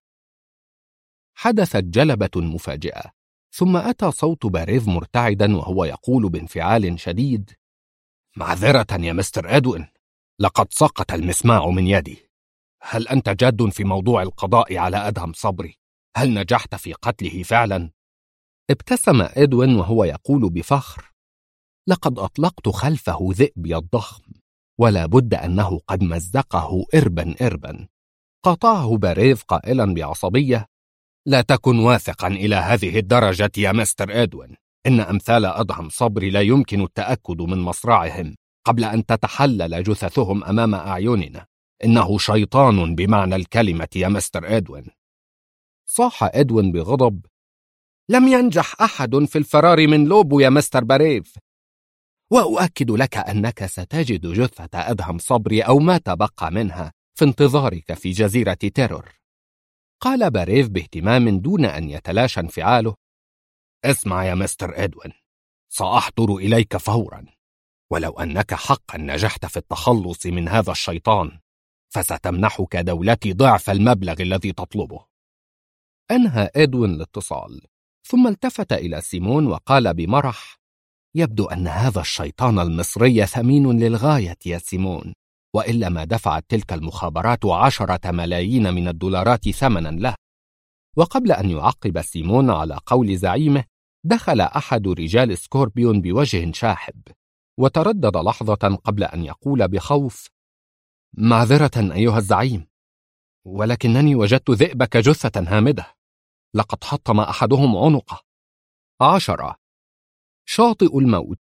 حدثت جلبة مفاجئة، ثم أتى صوت باريف مرتعدا وهو يقول بانفعال شديد: معذرة يا مستر إدوين، لقد سقط المسماع من يدي. هل أنت جاد في موضوع القضاء على أدهم صبري؟ هل نجحت في قتله فعلا؟ ابتسم إدوين وهو يقول بفخر: لقد أطلقت خلفه ذئبي الضخم، ولا بد أنه قد مزقه إربا. قاطعه باريف قائلا بعصبية: لا تكن واثقا إلى هذه الدرجة يا مستر إدوين. إن أمثال أدهم صبري لا يمكن التأكد من مصرعهم قبل أن تتحلل جثثهم أمام أعيننا. إنه شيطان بمعنى الكلمة يا مستر إدوين. صاح إدوين بغضب: لم ينجح أحد في الفرار من لوبو يا مستر باريف، وأؤكد لك أنك ستجد جثة أدهم صبري أو ما تبقى منها في انتظارك في جزيرة تيرور. قال باريف باهتمام دون أن يتلاشى انفعاله: اسمع يا مستر إدوين، سأحضر إليك فورا، ولو أنك حقا نجحت في التخلص من هذا الشيطان فستمنحك دولتي ضعف المبلغ الذي تطلبه. أنهى إدوين الاتصال، ثم التفت إلى سيمون وقال بمرح: يبدو أن هذا الشيطان المصري ثمين للغاية يا سيمون، وإلا ما دفعت تلك المخابرات 10 ملايين من الدولارات ثمنا له. وقبل أن يعقب سيمون على قول زعيمه، دخل أحد رجال سكوربيون بوجه شاحب، وتردد لحظة قبل أن يقول بخوف: معذرة أيها الزعيم، ولكنني وجدت ذئبك جثة هامدة، لقد حطم أحدهم عنقه. 10. شاطئ الموت.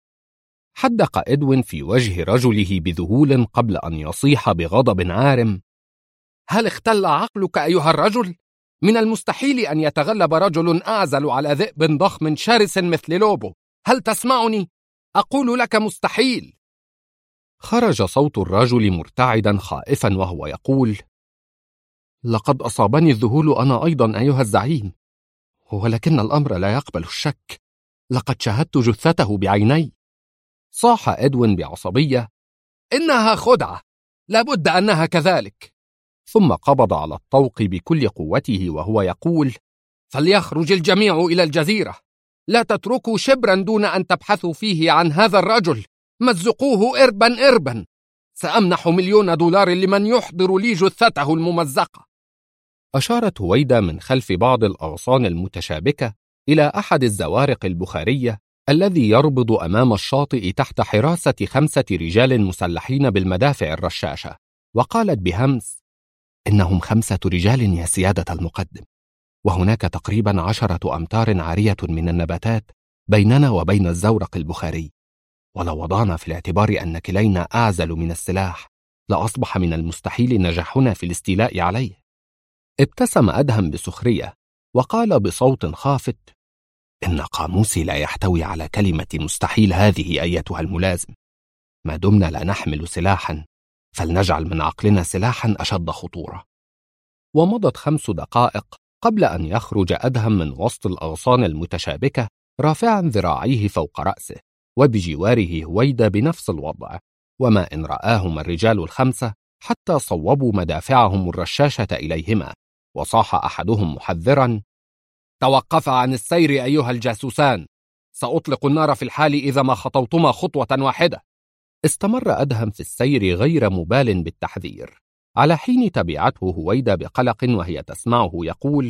حدق إدوين في وجه رجله بذهول قبل أن يصيح بغضب عارم: هل اختل عقلك أيها الرجل؟ من المستحيل أن يتغلب رجل أعزل على ذئب ضخم شرس مثل لوبو. هل تسمعني؟ أقول لك مستحيل. خرج صوت الرجل مرتعدا خائفا وهو يقول: لقد أصابني الذهول أنا أيضا أيها الزعيم، ولكن الأمر لا يقبل الشك، لقد شاهدت جثته بعيني. صاح إدوين بعصبية: إنها خدعة، لابد أنها كذلك. ثم قبض على الطوق بكل قوته وهو يقول: فليخرج الجميع إلى الجزيرة، لا تتركوا شبرا دون أن تبحثوا فيه عن هذا الرجل، مزقوه إربا. سأمنح $1,000,000 لمن يحضر لي جثته الممزقة. أشارت هويدا من خلف بعض الأغصان المتشابكة إلى أحد الزوارق البخارية الذي يربض أمام الشاطئ تحت حراسة 5 رجال مسلحين بالمدافع الرشاشة، وقالت بهمس: إنهم 5 رجال يا سيادة المقدم، وهناك تقريبا 10 أمتار عارية من النباتات بيننا وبين الزورق البخاري، ولو وضعنا في الاعتبار أن كلينا أعزل من السلاح لأصبح من المستحيل نجاحنا في الاستيلاء عليه. ابتسم أدهم بسخرية وقال بصوت خافت: إن قاموسي لا يحتوي على كلمة مستحيل هذه أيتها الملازم. ما دمنا لا نحمل سلاحا فلنجعل من عقلنا سلاحا أشد خطورة. ومضت 5 دقائق قبل أن يخرج أدهم من وسط الأغصان المتشابكة رافعا ذراعيه فوق رأسه، وبجواره هويدا بنفس الوضع، وما إن رآهما الرجال ال5 حتى صوبوا مدافعهم الرشاشة إليهما، وصاح أحدهم محذرا: توقفا عن السير أيها الجاسوسان، سأطلق النار في الحال إذا ما خطوتما خطوة واحدة. استمر أدهم في السير غير مبال بالتحذير، على حين تبعته هويدا بقلق وهي تسمعه يقول: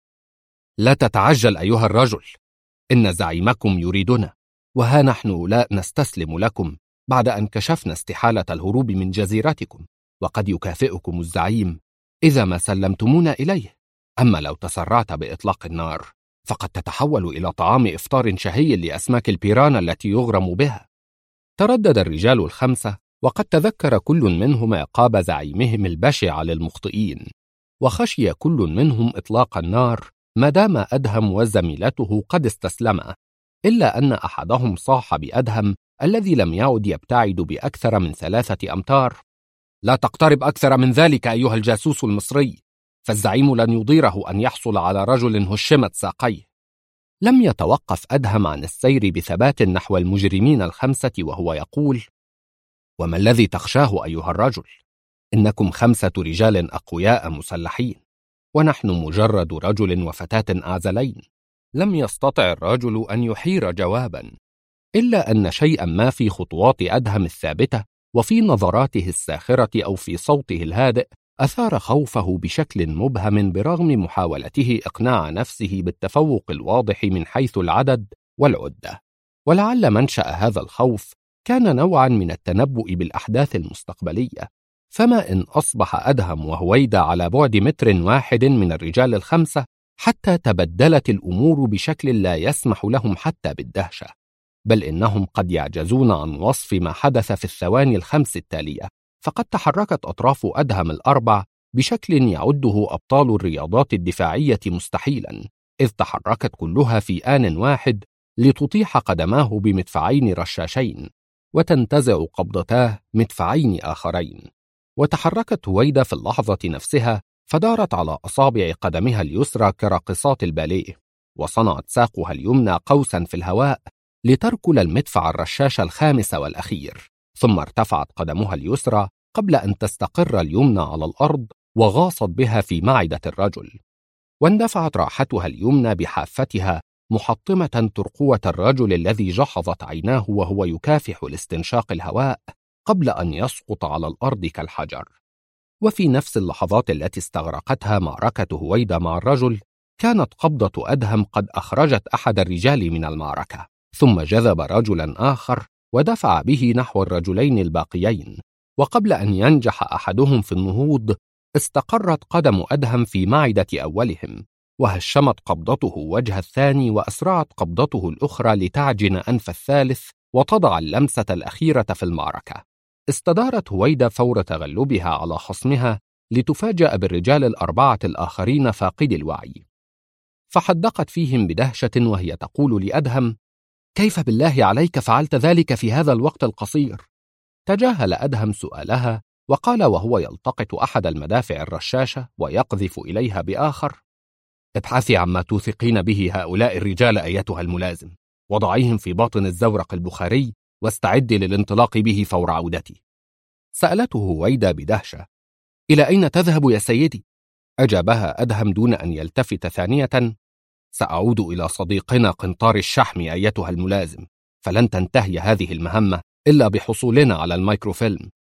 لا تتعجل أيها الرجل، إن زعيمكم يريدنا، وها نحن لا نستسلم لكم بعد أن كشفنا استحالة الهروب من جزيرتكم، وقد يكافئكم الزعيم إذا ما سلمتمونا إليه. أما لو تسرعت بإطلاق النار فقد تتحول إلى طعام إفطار شهي لأسماك البيرانا التي يغرم بها. تردد الرجال ال5، وقد تذكر كل منهم عقاب زعيمهم البشع للمخطئين، وخشي كل منهم إطلاق النار ما دام أدهم وزميلته قد استسلما، إلا أن أحدهم صاح بأدهم الذي لم يعد يبتعد بأكثر من 3 أمتار: لا تقترب أكثر من ذلك أيها الجاسوس المصري، فالزعيم لن يضيره أن يحصل على رجل هشمت ساقيه. لم يتوقف أدهم عن السير بثبات نحو المجرمين ال5 وهو يقول: وما الذي تخشاه أيها الرجل؟ إنكم 5 رجال أقوياء مسلحين، ونحن مجرد رجل وفتاة أعزلين. لم يستطع الرجل أن يحير جوابا، إلا أن شيئا ما في خطوات أدهم الثابتة وفي نظراته الساخرة أو في صوته الهادئ أثار خوفه بشكل مبهم، برغم محاولته إقناع نفسه بالتفوق الواضح من حيث العدد والعدة. ولعل منشأ هذا الخوف كان نوعا من التنبؤ بالأحداث المستقبلية، فما إن أصبح أدهم وهويدا على بعد 1 متر من الرجال ال5 حتى تبدلت الأمور بشكل لا يسمح لهم حتى بالدهشة، بل إنهم قد يعجزون عن وصف ما حدث في الثواني ال5 التالية. فقد تحركت أطراف أدهم ال4 بشكل يعده أبطال الرياضات الدفاعية مستحيلا، إذ تحركت كلها في آن واحد لتطيح قدماه بمدفعين رشاشين، وتنتزع قبضتاه مدفعين آخرين. وتحركت هويدا في اللحظة نفسها، فدارت على أصابع قدمها اليسرى كراقصات الباليه، وصنعت ساقها اليمنى قوسا في الهواء لتركل المدفع الرشاش ال5 والأخير، ثم ارتفعت قدمها اليسرى قبل أن تستقر اليمنى على الأرض، وغاصت بها في معدة الرجل، واندفعت راحتها اليمنى بحافتها محطمة ترقوة الرجل الذي جحظت عيناه وهو يكافح لاستنشاق الهواء قبل أن يسقط على الأرض كالحجر. وفي نفس اللحظات التي استغرقتها معركة هويدا مع الرجل، كانت قبضة أدهم قد أخرجت أحد الرجال من المعركة، ثم جذب رجلا آخر ودفع به نحو الرجلين الباقيين، وقبل أن ينجح أحدهم في النهوض استقرت قدم أدهم في معدة أولهم، وهشمت قبضته وجه الثاني، وأسرعت قبضته الأخرى لتعجن أنف الثالث وتضع اللمسة الأخيرة في المعركة. استدارت هويدا فور تغلبها على خصمها لتفاجأ بالرجال ال4 الآخرين فاقد الوعي، فحدقت فيهم بدهشة وهي تقول لأدهم: كيف بالله عليك فعلت ذلك في هذا الوقت القصير؟ تجاهل أدهم سؤالها وقال وهو يلتقط أحد المدافع الرشاشة ويقذف إليها بآخر: ابحثي عما توثقين به هؤلاء الرجال أيتها الملازم، وضعيهم في باطن الزورق البخاري، واستعدي للانطلاق به فور عودتي. سألته هويدا بدهشة: إلى أين تذهب يا سيدي؟ أجابها أدهم دون أن يلتفت ثانية: سأعود إلى صديقنا قنطار الشحم أيتها الملازم، فلن تنتهي هذه المهمة إلا بحصولنا على الميكروفيلم.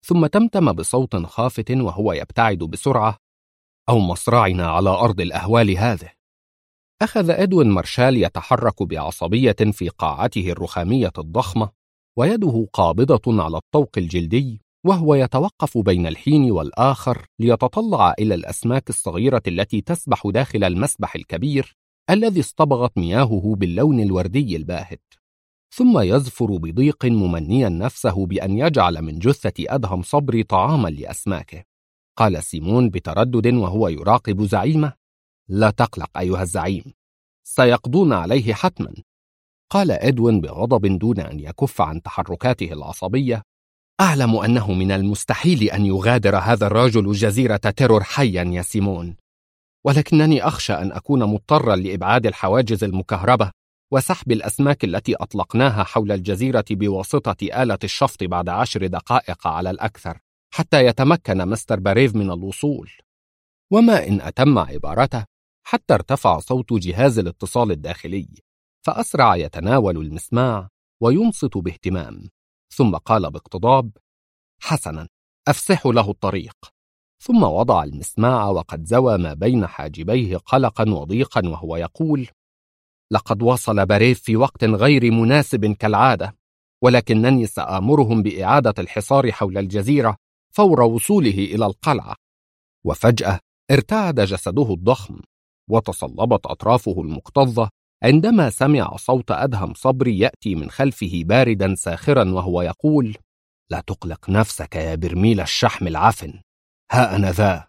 ثم تمتم بصوت خافت وهو يبتعد بسرعة: أو مصرعنا على أرض الأهوال هذه. أخذ إدوين مارشال يتحرك بعصبية في قاعته الرخامية الضخمة، ويده قابضة على الطوق الجلدي، وهو يتوقف بين الحين والآخر ليتطلع إلى الأسماك الصغيرة التي تسبح داخل المسبح الكبير الذي اصطبغت مياهه باللون الوردي الباهت، ثم يزفر بضيق ممنيا نفسه بأن يجعل من جثة أدهم صبري طعاما لأسماكه. قال سيمون بتردد وهو يراقب زعيمه: لا تقلق أيها الزعيم، سيقضون عليه حتما. قال إدوين بغضب دون أن يكف عن تحركاته العصبية: أعلم أنه من المستحيل أن يغادر هذا الرجل جزيرة تيرور حيا يا سيمون، ولكنني أخشى أن أكون مضطرا لإبعاد الحواجز المكهربة وسحب الأسماك التي أطلقناها حول الجزيرة بواسطة آلة الشفط بعد 10 دقائق على الأكثر، حتى يتمكن مستر باريف من الوصول. وما إن أتم عبارته حتى ارتفع صوت جهاز الاتصال الداخلي، فأسرع يتناول المسماع وينصت باهتمام، ثم قال باقتضاب: حسنا، أفسحوا له الطريق. ثم وضع المسماع وقد زوى ما بين حاجبيه قلقا وضيقا وهو يقول: لقد وصل باريف في وقت غير مناسب كالعادة، ولكنني سآمرهم بإعادة الحصار حول الجزيرة فور وصوله إلى القلعة. وفجأة ارتعد جسده الضخم، وتصلبت أطرافه المكتظة عندما سمع صوت أدهم صبري يأتي من خلفه باردا ساخرا وهو يقول: لا تقلق نفسك يا برميل الشحم العفن، ها أنا ذا.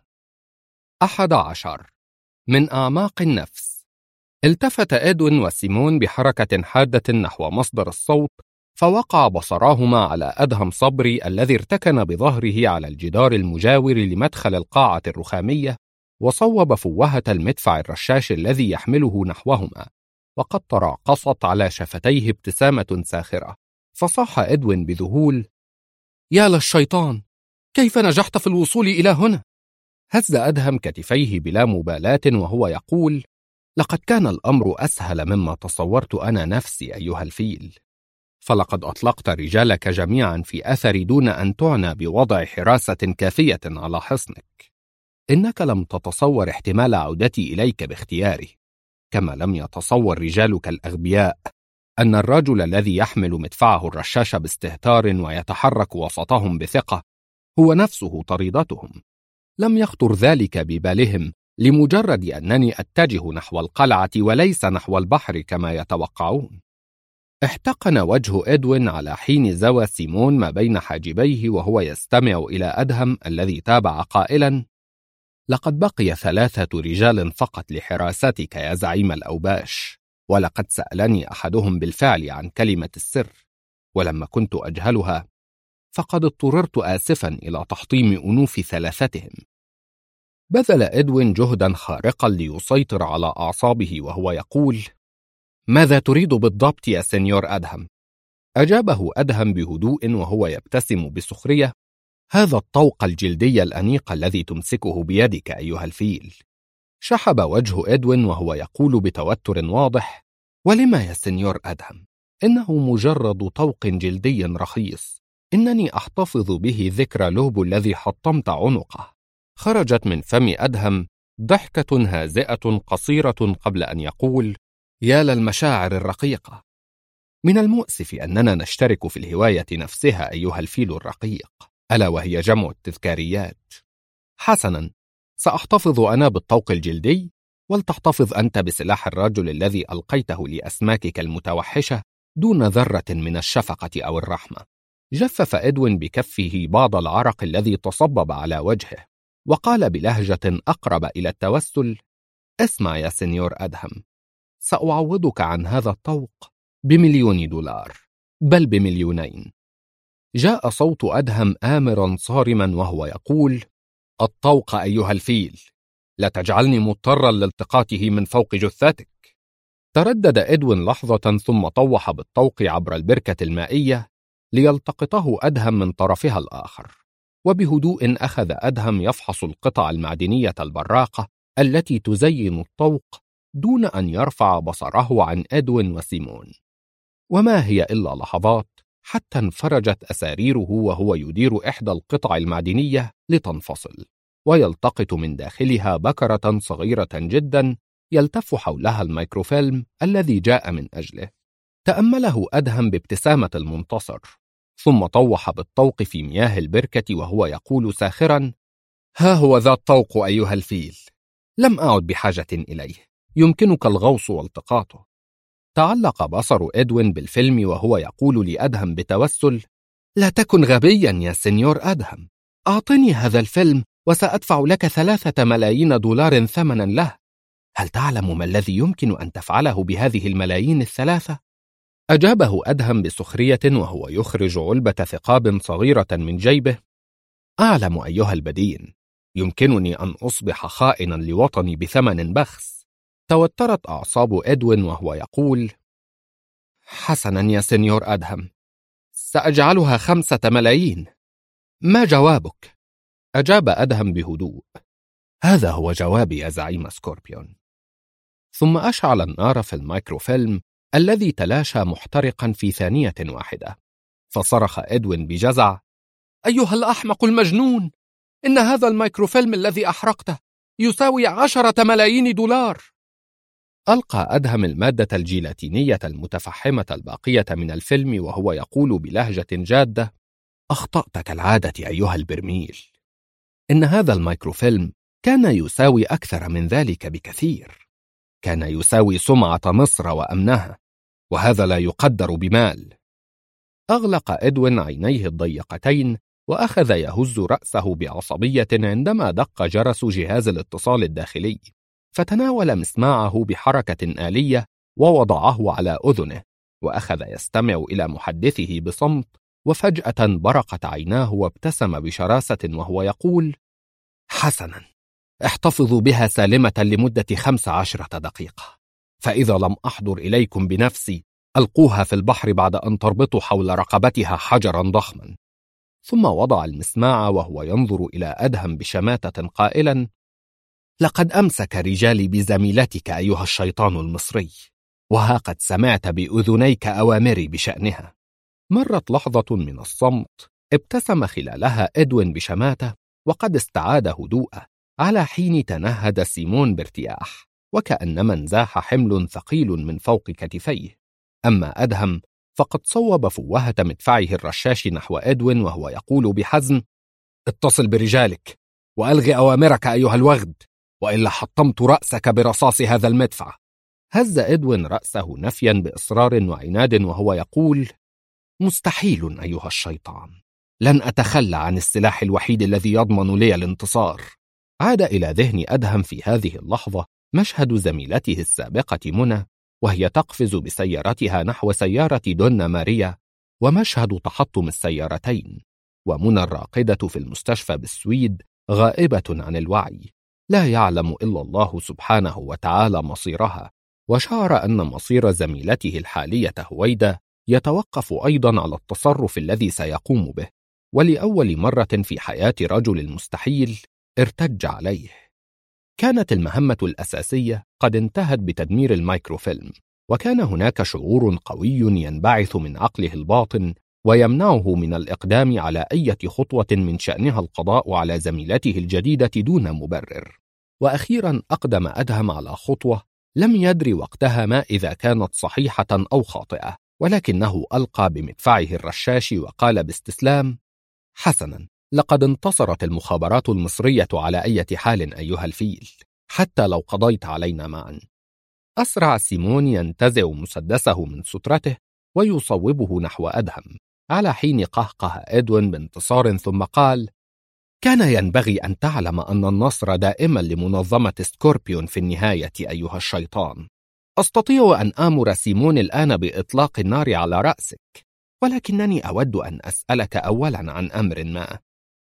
11. من أعماق النفس. التفت إدوين وسيمون بحركة حادة نحو مصدر الصوت، فوقع بصراهما على أدهم صبري الذي ارتكن بظهره على الجدار المجاور لمدخل القاعة الرخامية، وصوب فوهة المدفع الرشاش الذي يحمله نحوهما، وقد تراقصت على شفتيه ابتسامة ساخرة. فصاح إدوين بذهول: يا للشيطان، كيف نجحت في الوصول إلى هنا؟ هز أدهم كتفيه بلا مبالاة وهو يقول: لقد كان الأمر أسهل مما تصورت أنا نفسي أيها الفيل، فلقد أطلقت رجالك جميعا في أثري دون أن تعنى بوضع حراسة كافية على حصنك. إنك لم تتصور احتمال عودتي إليك باختياري، كما لم يتصور رجالك الأغبياء أن الرجل الذي يحمل مدفعه الرشاش باستهتار ويتحرك وسطهم بثقة هو نفسه طريدتهم. لم يخطر ذلك ببالهم لمجرد أنني أتجه نحو القلعة وليس نحو البحر كما يتوقعون. احتقن وجه إدوين على حين زوى سيمون ما بين حاجبيه وهو يستمع إلى أدهم الذي تابع قائلا: لقد بقي 3 رجال فقط لحراستك يا زعيم الأوباش، ولقد سألني أحدهم بالفعل عن كلمة السر، ولما كنت أجهلها فقد اضطررت آسفا إلى تحطيم أنوف 3. بذل إدوين جهدا خارقا ليسيطر على أعصابه وهو يقول: ماذا تريد بالضبط يا سينيور أدهم؟ أجابه أدهم بهدوء وهو يبتسم بسخرية: هذا الطوق الجلدي الأنيق الذي تمسكه بيدك أيها الفيل. شحب وجه إدوين وهو يقول بتوتر واضح: ولما يا سينيور أدهم؟ إنه مجرد طوق جلدي رخيص، إنني أحتفظ به ذكرى لوب الذي حطمت عنقه. خرجت من فم أدهم ضحكة هازئة قصيرة قبل أن يقول: يا للمشاعر الرقيقة. من المؤسف أننا نشترك في الهواية نفسها أيها الفيل الرقيق، ألا وهي جمع التذكاريات. حسنا، سأحتفظ أنا بالطوق الجلدي، ولتحتفظ أنت بسلاح الرجل الذي ألقيته لأسماكك المتوحشة دون ذرة من الشفقة أو الرحمة. جفف إدوين بكفه بعض العرق الذي تصبب على وجهه، وقال بلهجة أقرب إلى التوسل: اسمع يا سينيور أدهم، سأعوضك عن هذا الطوق ب1,000,000 $، بل ب2,000,000. جاء صوت أدهم آمرا صارما وهو يقول: الطوق أيها الفيل، لا تجعلني مضطرا لالتقاطه من فوق جثتك. تردد إدوين لحظة ثم طوح بالطوق عبر البركة المائية ليلتقطه أدهم من طرفها الآخر، وبهدوء أخذ أدهم يفحص القطع المعدنية البراقة التي تزين الطوق دون أن يرفع بصره عن إدوين وسيمون. وما هي إلا لحظات حتى انفرجت أساريره وهو يدير إحدى القطع المعدنية لتنفصل، ويلتقط من داخلها بكرة صغيرة جدا يلتف حولها الميكروفيلم الذي جاء من أجله. تأمله أدهم بابتسامة المنتصر، ثم طوح بالطوق في مياه البركة وهو يقول ساخرا: ها هو ذا الطوق أيها الفيل، لم أعد بحاجة إليه، يمكنك الغوص والتقاطه. تعلق بصر إدوين بالفيلم وهو يقول لأدهم بتوسل: لا تكن غبيا يا سنيور أدهم، أعطني هذا الفيلم وسأدفع لك 3 ملايين دولار ثمنا له. هل تعلم ما الذي يمكن أن تفعله بهذه الملايين ال3؟ أجابه أدهم بسخرية وهو يخرج علبة ثقاب صغيرة من جيبه: أعلم أيها البدين، يمكنني أن أصبح خائنا لوطني بثمن بخس. توترت أعصاب إدوين وهو يقول: حسنا يا سنيور أدهم، سأجعلها 5 ملايين. ما جوابك؟ أجاب أدهم بهدوء: هذا هو جوابي يا زعيم سكوربيون. ثم أشعل النار في الميكروفيلم الذي تلاشى محترقا في ثانية واحدة، فصرخ إدوين بجزع: أيها الأحمق المجنون، إن هذا الميكروفيلم الذي أحرقته يساوي 10 ملايين دولار. ألقى أدهم المادة الجيلاتينية المتفحمة الباقية من الفيلم وهو يقول بلهجة جادة: أخطأت كالعادة أيها البرميل، إن هذا الميكروفيلم كان يساوي أكثر من ذلك بكثير، كان يساوي سمعة مصر وأمنها، وهذا لا يقدر بمال. أغلق إدوين عينيه الضيقتين وأخذ يهز رأسه بعصبية عندما دق جرس جهاز الاتصال الداخلي، فتناول مسماعه بحركة آلية ووضعه على أذنه، وأخذ يستمع إلى محدثه بصمت، وفجأة برقت عيناه وابتسم بشراسة وهو يقول: حسنا، احتفظوا بها سالمة لمدة 15 دقيقة، فإذا لم أحضر إليكم بنفسي ألقوها في البحر بعد أن تربطوا حول رقبتها حجرا ضخما. ثم وضع المسماع وهو ينظر إلى أدهم بشماتة قائلا: لقد أمسك رجالي بزميلتك أيها الشيطان المصري، وها قد سمعت بأذنيك أوامري بشأنها. مرت لحظة من الصمت ابتسم خلالها إدوين بشماتة وقد استعاد هدوءه، على حين تنهد سيمون بارتياح وكأنما انزاح حمل ثقيل من فوق كتفيه. أما أدهم فقد صوب فوهة مدفعه الرشاش نحو إدوين وهو يقول بحزم: اتصل برجالك وألغي أوامرك أيها الوغد، وإلا حطمت رأسك برصاص هذا المدفع. هز إدوين رأسه نفيا بإصرار وعناد وهو يقول: مستحيل أيها الشيطان، لن أتخلى عن السلاح الوحيد الذي يضمن لي الانتصار. عاد إلى ذهن أدهم في هذه اللحظة مشهد زميلته السابقة منى وهي تقفز بسيارتها نحو سيارة دونا ماريا، ومشهد تحطم السيارتين، ومنى الراقدة في المستشفى بالسويد غائبة عن الوعي، لا يعلم إلا الله سبحانه وتعالى مصيرها. وشعر أن مصير زميلته الحالية هويدا يتوقف أيضا على التصرف الذي سيقوم به، ولأول مرة في حياة رجل المستحيل ارتج عليه. كانت المهمة الأساسية قد انتهت بتدمير الميكروفيلم، وكان هناك شعور قوي ينبعث من عقله الباطن ويمنعه من الإقدام على أي خطوة من شأنها القضاء على زميلته الجديدة دون مبرر. وأخيرا أقدم أدهم على خطوة لم يدري وقتها ما إذا كانت صحيحة أو خاطئة، ولكنه ألقى بمدفعه الرشاش وقال باستسلام: حسنا، لقد انتصرت المخابرات المصرية على أي حال أيها الفيل، حتى لو قضيت علينا معا. أسرع سيمون ينتزع مسدسه من سترته ويصوبه نحو أدهم، على حين قهقه إدوين بانتصار ثم قال: كان ينبغي أن تعلم أن النصر دائما لمنظمة سكوربيون في النهاية أيها الشيطان. أستطيع أن آمر سيمون الآن بإطلاق النار على رأسك، ولكنني أود أن أسألك أولا عن أمر ما.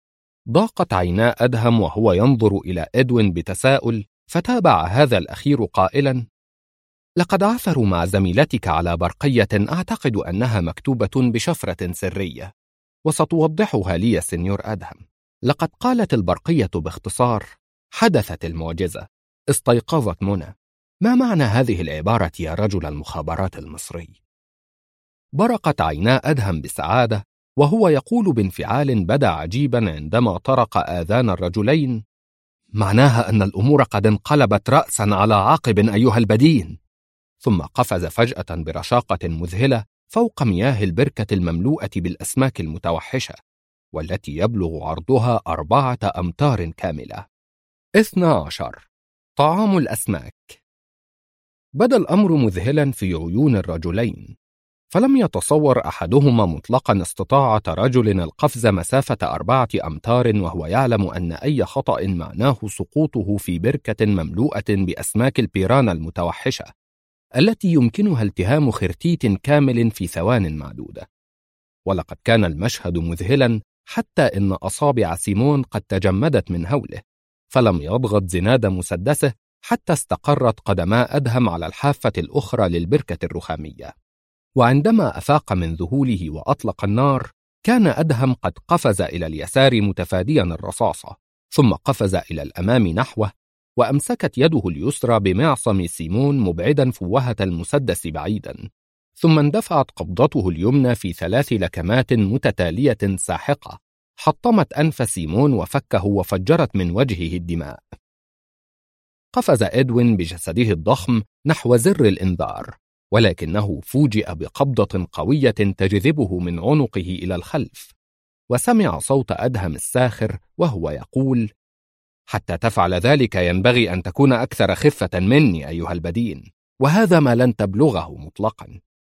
ضاقت عينا أدهم وهو ينظر إلى إدوين بتساؤل، فتابع هذا الأخير قائلا: لقد عثروا مع زميلتك على برقية أعتقد أنها مكتوبة بشفرة سرية، وستوضحها لي سنيور أدهم. لقد قالت البرقية باختصار: حدثت المعجزة، استيقظت منى. ما معنى هذه العبارة يا رجل المخابرات المصري؟ برقت عينا أدهم بسعادة وهو يقول بانفعال بدا عجيبا عندما طرق آذان الرجلين: معناها أن الأمور قد انقلبت رأسا على عقب أيها البدين. ثم قفز فجأة برشاقة مذهلة فوق مياه البركة المملوءة بالأسماك المتوحشة، والتي يبلغ عرضها 4 أمتار كاملة. 12. طعام الأسماك. بدا الأمر مذهلا في عيون الرجلين، فلم يتصور أحدهما مطلقا استطاعة رجل القفز مسافة 4 أمتار وهو يعلم أن أي خطأ معناه سقوطه في بركة مملوءة بأسماك البيرانا المتوحشة، التي يمكنها التهام خرتيت كامل في ثوان معدودة. ولقد كان المشهد مذهلا حتى إن أصابع سيمون قد تجمدت من هوله، فلم يضغط زناد مسدسه حتى استقرت قدما أدهم على الحافة الأخرى للبركة الرخامية. وعندما أفاق من ذهوله وأطلق النار، كان أدهم قد قفز إلى اليسار متفاديا الرصاصة، ثم قفز إلى الأمام نحوه، وأمسكت يده اليسرى بمعصم سيمون مبعدا فوهة المسدس بعيدا، ثم اندفعت قبضته اليمنى في 3 لكمات متتالية ساحقة حطمت أنف سيمون وفكه وفجرت من وجهه الدماء. قفز إدوين بجسده الضخم نحو زر الإنذار، ولكنه فوجئ بقبضة قوية تجذبه من عنقه إلى الخلف، وسمع صوت أدهم الساخر وهو يقول: حتى تفعل ذلك ينبغي أن تكون أكثر خفة مني أيها البدين، وهذا ما لن تبلغه مطلقا.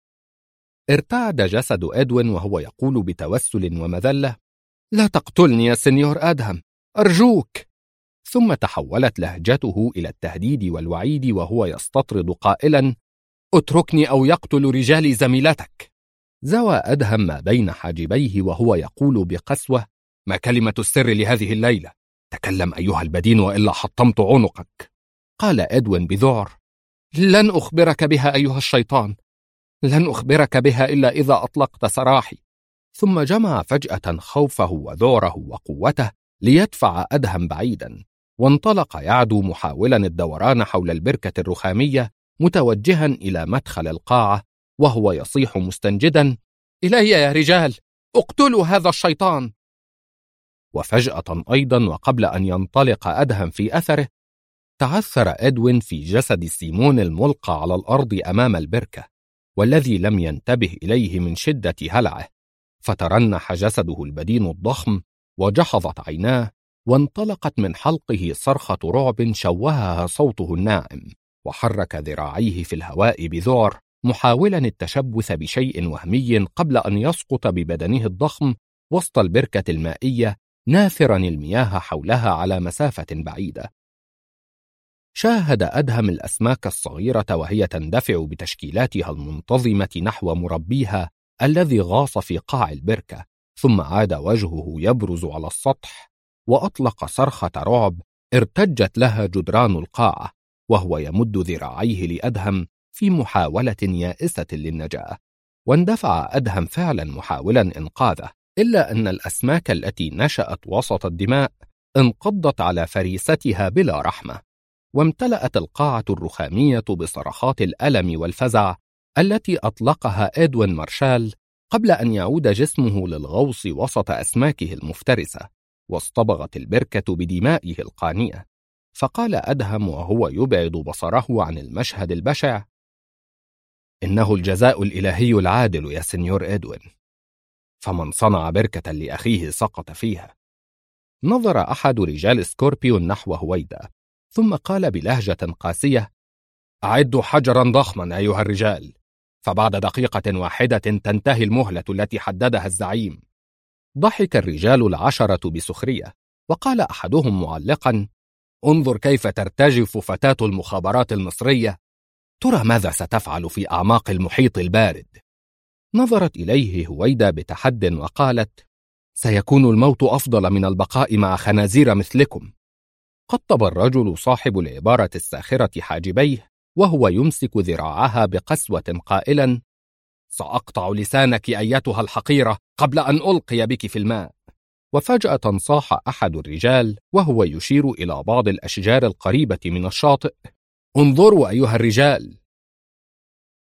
ارتعد جسد إدوين وهو يقول بتوسل ومذلة: لا تقتلني يا سنيور أدهم، أرجوك. ثم تحولت لهجته إلى التهديد والوعيد وهو يستطرد قائلا: اتركني أو يقتل رجالي زميلتك. زوى أدهم ما بين حاجبيه وهو يقول بقسوة: ما كلمة السر لهذه الليلة؟ تكلم أيها البدين وإلا حطمت عنقك. قال إدوين بذعر: لن أخبرك بها أيها الشيطان، لن أخبرك بها إلا إذا أطلقت سراحي. ثم جمع فجأة خوفه وذعره وقوته ليدفع أدهم بعيدا، وانطلق يعدو محاولا الدوران حول البركة الرخامية متوجها إلى مدخل القاعة وهو يصيح مستنجدا: إلي يا رجال، اقتلوا هذا الشيطان. وفجأة أيضا وقبل أن ينطلق أدهم في أثره، تعثر إدوين في جسد سيمون الملقى على الأرض أمام البركة، والذي لم ينتبه إليه من شدة هلعه، فترنح جسده البدين الضخم وجحظت عيناه، وانطلقت من حلقه صرخة رعب شوهها صوته الناعم، وحرك ذراعيه في الهواء بذعر محاولا التشبث بشيء وهمي قبل أن يسقط ببدنه الضخم وسط البركة المائية ناثرا المياه حولها على مسافة بعيدة. شاهد أدهم الأسماك الصغيرة وهي تندفع بتشكيلاتها المنتظمة نحو مربيها الذي غاص في قاع البركة، ثم عاد وجهه يبرز على السطح وأطلق صرخة رعب ارتجت لها جدران القاعة، وهو يمد ذراعيه لأدهم في محاولة يائسة للنجاة. واندفع أدهم فعلا محاولا إنقاذه، إلا أن الأسماك التي نشأت وسط الدماء انقضت على فريستها بلا رحمة، وامتلأت القاعة الرخامية بصرخات الألم والفزع التي أطلقها إدوين مارشال قبل أن يعود جسمه للغوص وسط أسماكه المفترسة، واصطبغت البركة بدمائه القانية. فقال أدهم وهو يبعد بصره عن المشهد البشع: إنه الجزاء الإلهي العادل يا سنيور إدوين، فمن صنع بركة لأخيه سقط فيها. نظر أحد رجال سكوربيون نحو هويدا، ثم قال بلهجة قاسية: أعدوا حجرا ضخما أيها الرجال، فبعد دقيقة واحدة تنتهي المهلة التي حددها الزعيم. ضحك الرجال العشرة بسخرية، وقال أحدهم معلقا: انظر كيف ترتجف فتاة المخابرات المصرية، ترى ماذا ستفعل في أعماق المحيط البارد. نظرت إليه هويدا بتحد وقالت: سيكون الموت أفضل من البقاء مع خنازير مثلكم. قطب الرجل صاحب العبارة الساخرة حاجبيه وهو يمسك ذراعها بقسوة قائلا: سأقطع لسانك أيتها الحقيرة قبل أن ألقي بك في الماء. وفجأة صاح أحد الرجال وهو يشير إلى بعض الأشجار القريبة من الشاطئ: انظروا أيها الرجال.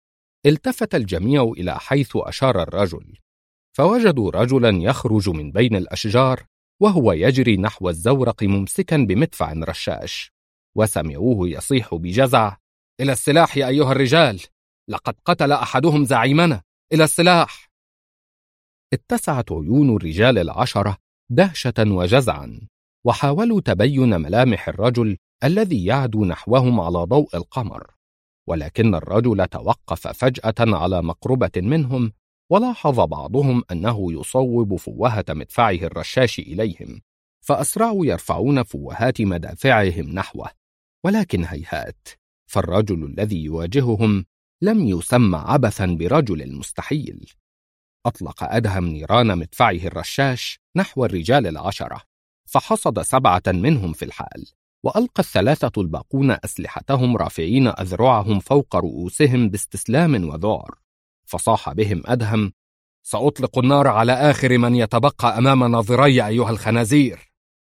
التفت الجميع إلى حيث أشار الرجل، فوجدوا رجلا يخرج من بين الأشجار وهو يجري نحو الزورق ممسكا بمدفع رشاش، وسمعوه يصيح بجزع: إلى السلاح يا أيها الرجال، لقد قتل أحدهم زعيمنا، إلى السلاح. اتسعت عيون الرجال 10 دهشة وجزعا، وحاولوا تبين ملامح الرجل الذي يعدو نحوهم على ضوء القمر، ولكن الرجل توقف فجأة على مقربة منهم، ولاحظ بعضهم أنه يصوب فوهة مدفعه الرشاش إليهم، فأسرعوا يرفعون فوهات مدافعهم نحوه، ولكن هيهات، فالرجل الذي يواجههم لم يسمى عبثا برجل المستحيل. أطلق أدهم نيران مدفعه الرشاش نحو الرجال 10، فحصد 7 منهم في الحال، وألقى ال3 الباقون أسلحتهم رافعين أذرعهم فوق رؤوسهم باستسلام وذعر، فصاح بهم أدهم: سأطلق النار على آخر من يتبقى أمام ناظري أيها الخنازير.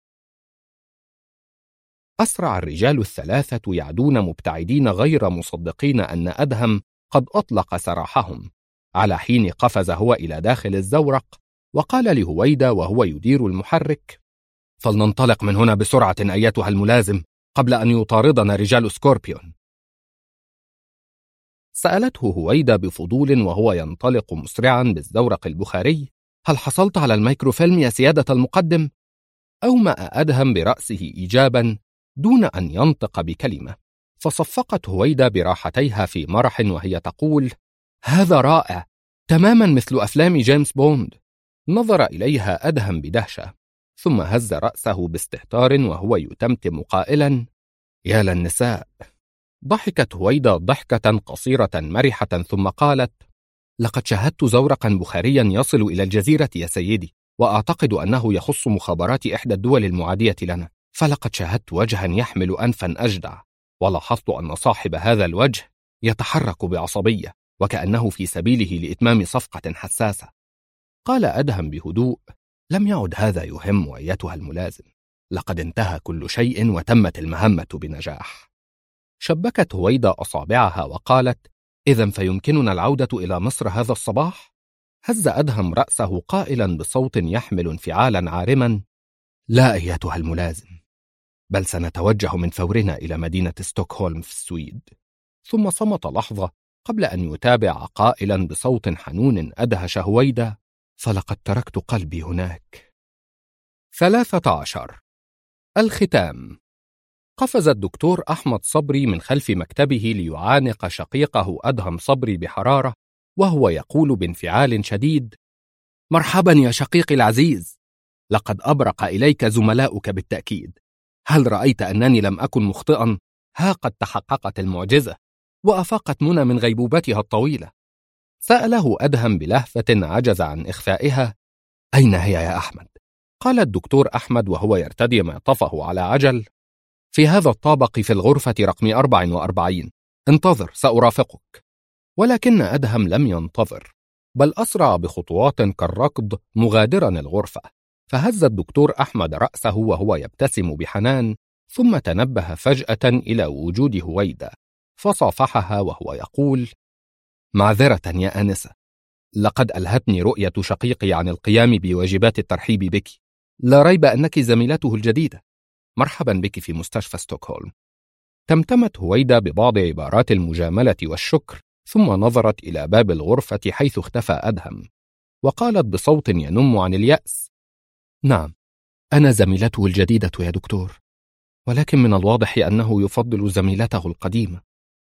أسرع الرجال ال3 يعدون مبتعدين غير مصدقين أن أدهم قد أطلق سراحهم، على حين قفز هو إلى داخل الزورق وقال لهويدا وهو يدير المحرك: فلننطلق من هنا بسرعة أيتها الملازم قبل أن يطاردنا رجال سكوربيون. سألته هويدا بفضول وهو ينطلق مسرعا بالزورق البخاري: هل حصلت على الميكروفيلم يا سيادة المقدم؟ أومأ أدهم برأسه إيجابا دون أن ينطق بكلمة، فصفقت هويدا براحتيها في مرح وهي تقول: هذا رائع، تماما مثل أفلام جيمس بوند. نظر إليها أدهم بدهشة، ثم هز رأسه باستهتار وهو يتمتم قائلا: يا للنساء. ضحكت هويدا ضحكة قصيرة مرحة ثم قالت: لقد شاهدت زورقا بخاريا يصل إلى الجزيرة يا سيدي، وأعتقد أنه يخص مخابرات إحدى الدول المعادية لنا، فلقد شاهدت وجها يحمل أنفا أجدع، ولاحظت أن صاحب هذا الوجه يتحرك بعصبية وكأنه في سبيله لإتمام صفقة حساسة. قال أدهم بهدوء: لم يعد هذا يهم أيتها الملازم، لقد انتهى كل شيء وتمت المهمة بنجاح. شبكت هويدا أصابعها وقالت: إذن فيمكننا العودة إلى مصر هذا الصباح؟ هز أدهم رأسه قائلا بصوت يحمل انفعالا عارما: لا أيتها الملازم، بل سنتوجه من فورنا إلى مدينة ستوكهولم في السويد. ثم صمت لحظة قبل أن يتابع قائلا بصوت حنون أدهش هويدا: فلقد تركت قلبي هناك. 13. الختام. قفز الدكتور أحمد صبري من خلف مكتبه ليعانق شقيقه أدهم صبري بحرارة، وهو يقول بانفعال شديد: مرحبا يا شقيقي العزيز، لقد أبرق إليك زملاؤك بالتأكيد. هل رأيت أنني لم أكن مخطئا؟ ها قد تحققت المعجزة، وأفاقت منى من غيبوبتها الطويلة. سأله أدهم بلهفة عجز عن إخفائها: أين هي يا أحمد؟ قال الدكتور أحمد وهو يرتدي معطفه على عجل: في هذا الطابق في الغرفة رقم 44، انتظر سأرافقك. ولكن أدهم لم ينتظر، بل أسرع بخطوات كالركض مغادرا الغرفة، فهز الدكتور أحمد رأسه وهو يبتسم بحنان، ثم تنبه فجأة إلى وجود هويدا، فصافحها وهو يقول: معذرة يا آنسة، لقد ألهتني رؤية شقيقي عن القيام بواجبات الترحيب بك، لا ريب أنك زميلته الجديدة، مرحبا بك في مستشفى ستوكهولم. تمتمت هويدا ببعض عبارات المجاملة والشكر، ثم نظرت إلى باب الغرفة حيث اختفى أدهم، وقالت بصوت ينم عن اليأس: نعم، أنا زميلته الجديدة يا دكتور، ولكن من الواضح أنه يفضل زميلته القديمة.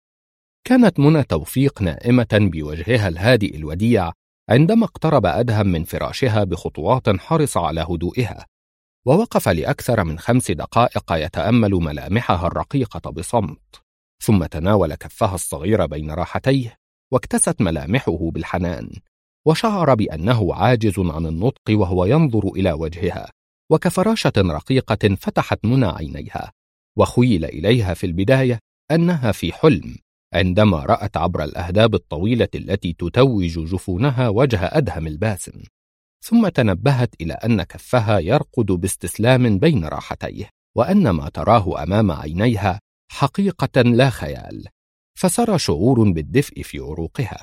كانت منى توفيق نائمة بوجهها الهادئ الوديع عندما اقترب أدهم من فراشها بخطوات حرص على هدوئها، ووقف لأكثر من 5 دقائق يتأمل ملامحها الرقيقة بصمت، ثم تناول كفها الصغيرة بين راحتيه واكتست ملامحه بالحنان، وشعر بأنه عاجز عن النطق وهو ينظر إلى وجهها، وكفراشة رقيقة فتحت منى عينيها، وخيل إليها في البداية أنها في حلم عندما رأت عبر الأهداب الطويلة التي تتوج جفونها وجه أدهم الباسم، ثم تنبهت إلى أن كفها يرقد باستسلام بين راحتيه، وأن ما تراه أمام عينيها حقيقة لا خيال، فسرى شعور بالدفء في عروقها،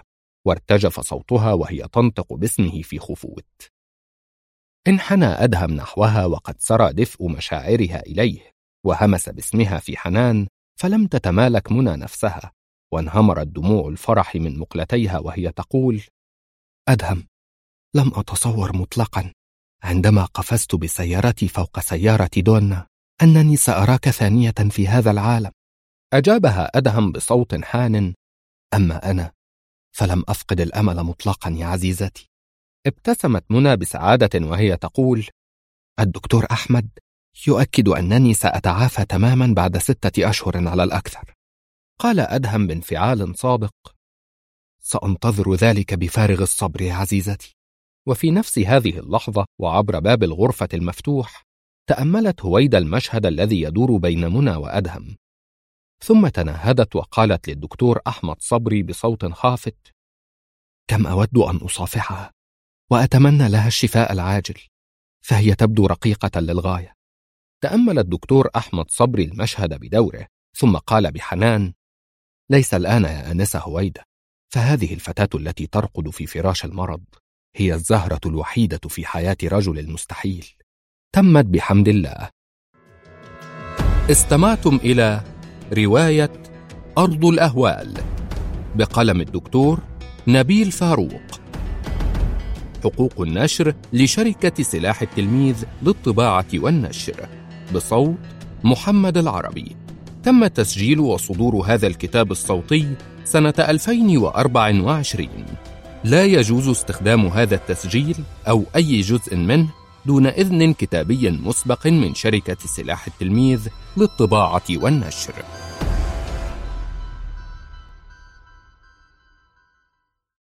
وارتجف صوتها وهي تنطق باسمه في خفوت. انحنى أدهم نحوها وقد سرى دفء مشاعرها إليه، وهمس باسمها في حنان، فلم تتمالك منى نفسها، وانهمرت دموع الفرح من مقلتيها وهي تقول: أدهم، لم أتصور مطلقا عندما قفزت بسيارتي فوق سيارة دونا أنني سأراك ثانية في هذا العالم. أجابها أدهم بصوت حان: أما أنا فلم أفقد الأمل مطلقا يا عزيزتي. ابتسمت منى بسعادة وهي تقول: الدكتور أحمد يؤكد أنني سأتعافى تماما بعد 6 أشهر على الأكثر. قال أدهم بانفعال صادق: سأنتظر ذلك بفارغ الصبر يا عزيزتي. وفي نفس هذه اللحظة وعبر باب الغرفة المفتوح تأملت هويدا المشهد الذي يدور بين منى وأدهم، ثم تنهدت وقالت للدكتور أحمد صبري بصوت خافت: كم أود أن أصافحها وأتمنى لها الشفاء العاجل، فهي تبدو رقيقة للغاية. تأمل الدكتور أحمد صبري المشهد بدوره، ثم قال بحنان: ليس الآن يا آنسة هويدا، فهذه الفتاة التي ترقد في فراش المرض هي الزهرة الوحيدة في حياة رجل المستحيل. تمت بحمد الله. استمعتم إلى رواية أرض الأهوال بقلم الدكتور نبيل فاروق. حقوق النشر لشركة سلاح التلميذ للطباعة والنشر، بصوت محمد العربي. تم تسجيل وصدور هذا الكتاب الصوتي سنة 2024. لا يجوز استخدام هذا التسجيل أو أي جزء منه دون إذن كتابي مسبق من شركة سلاح التلميذ للطباعة والنشر.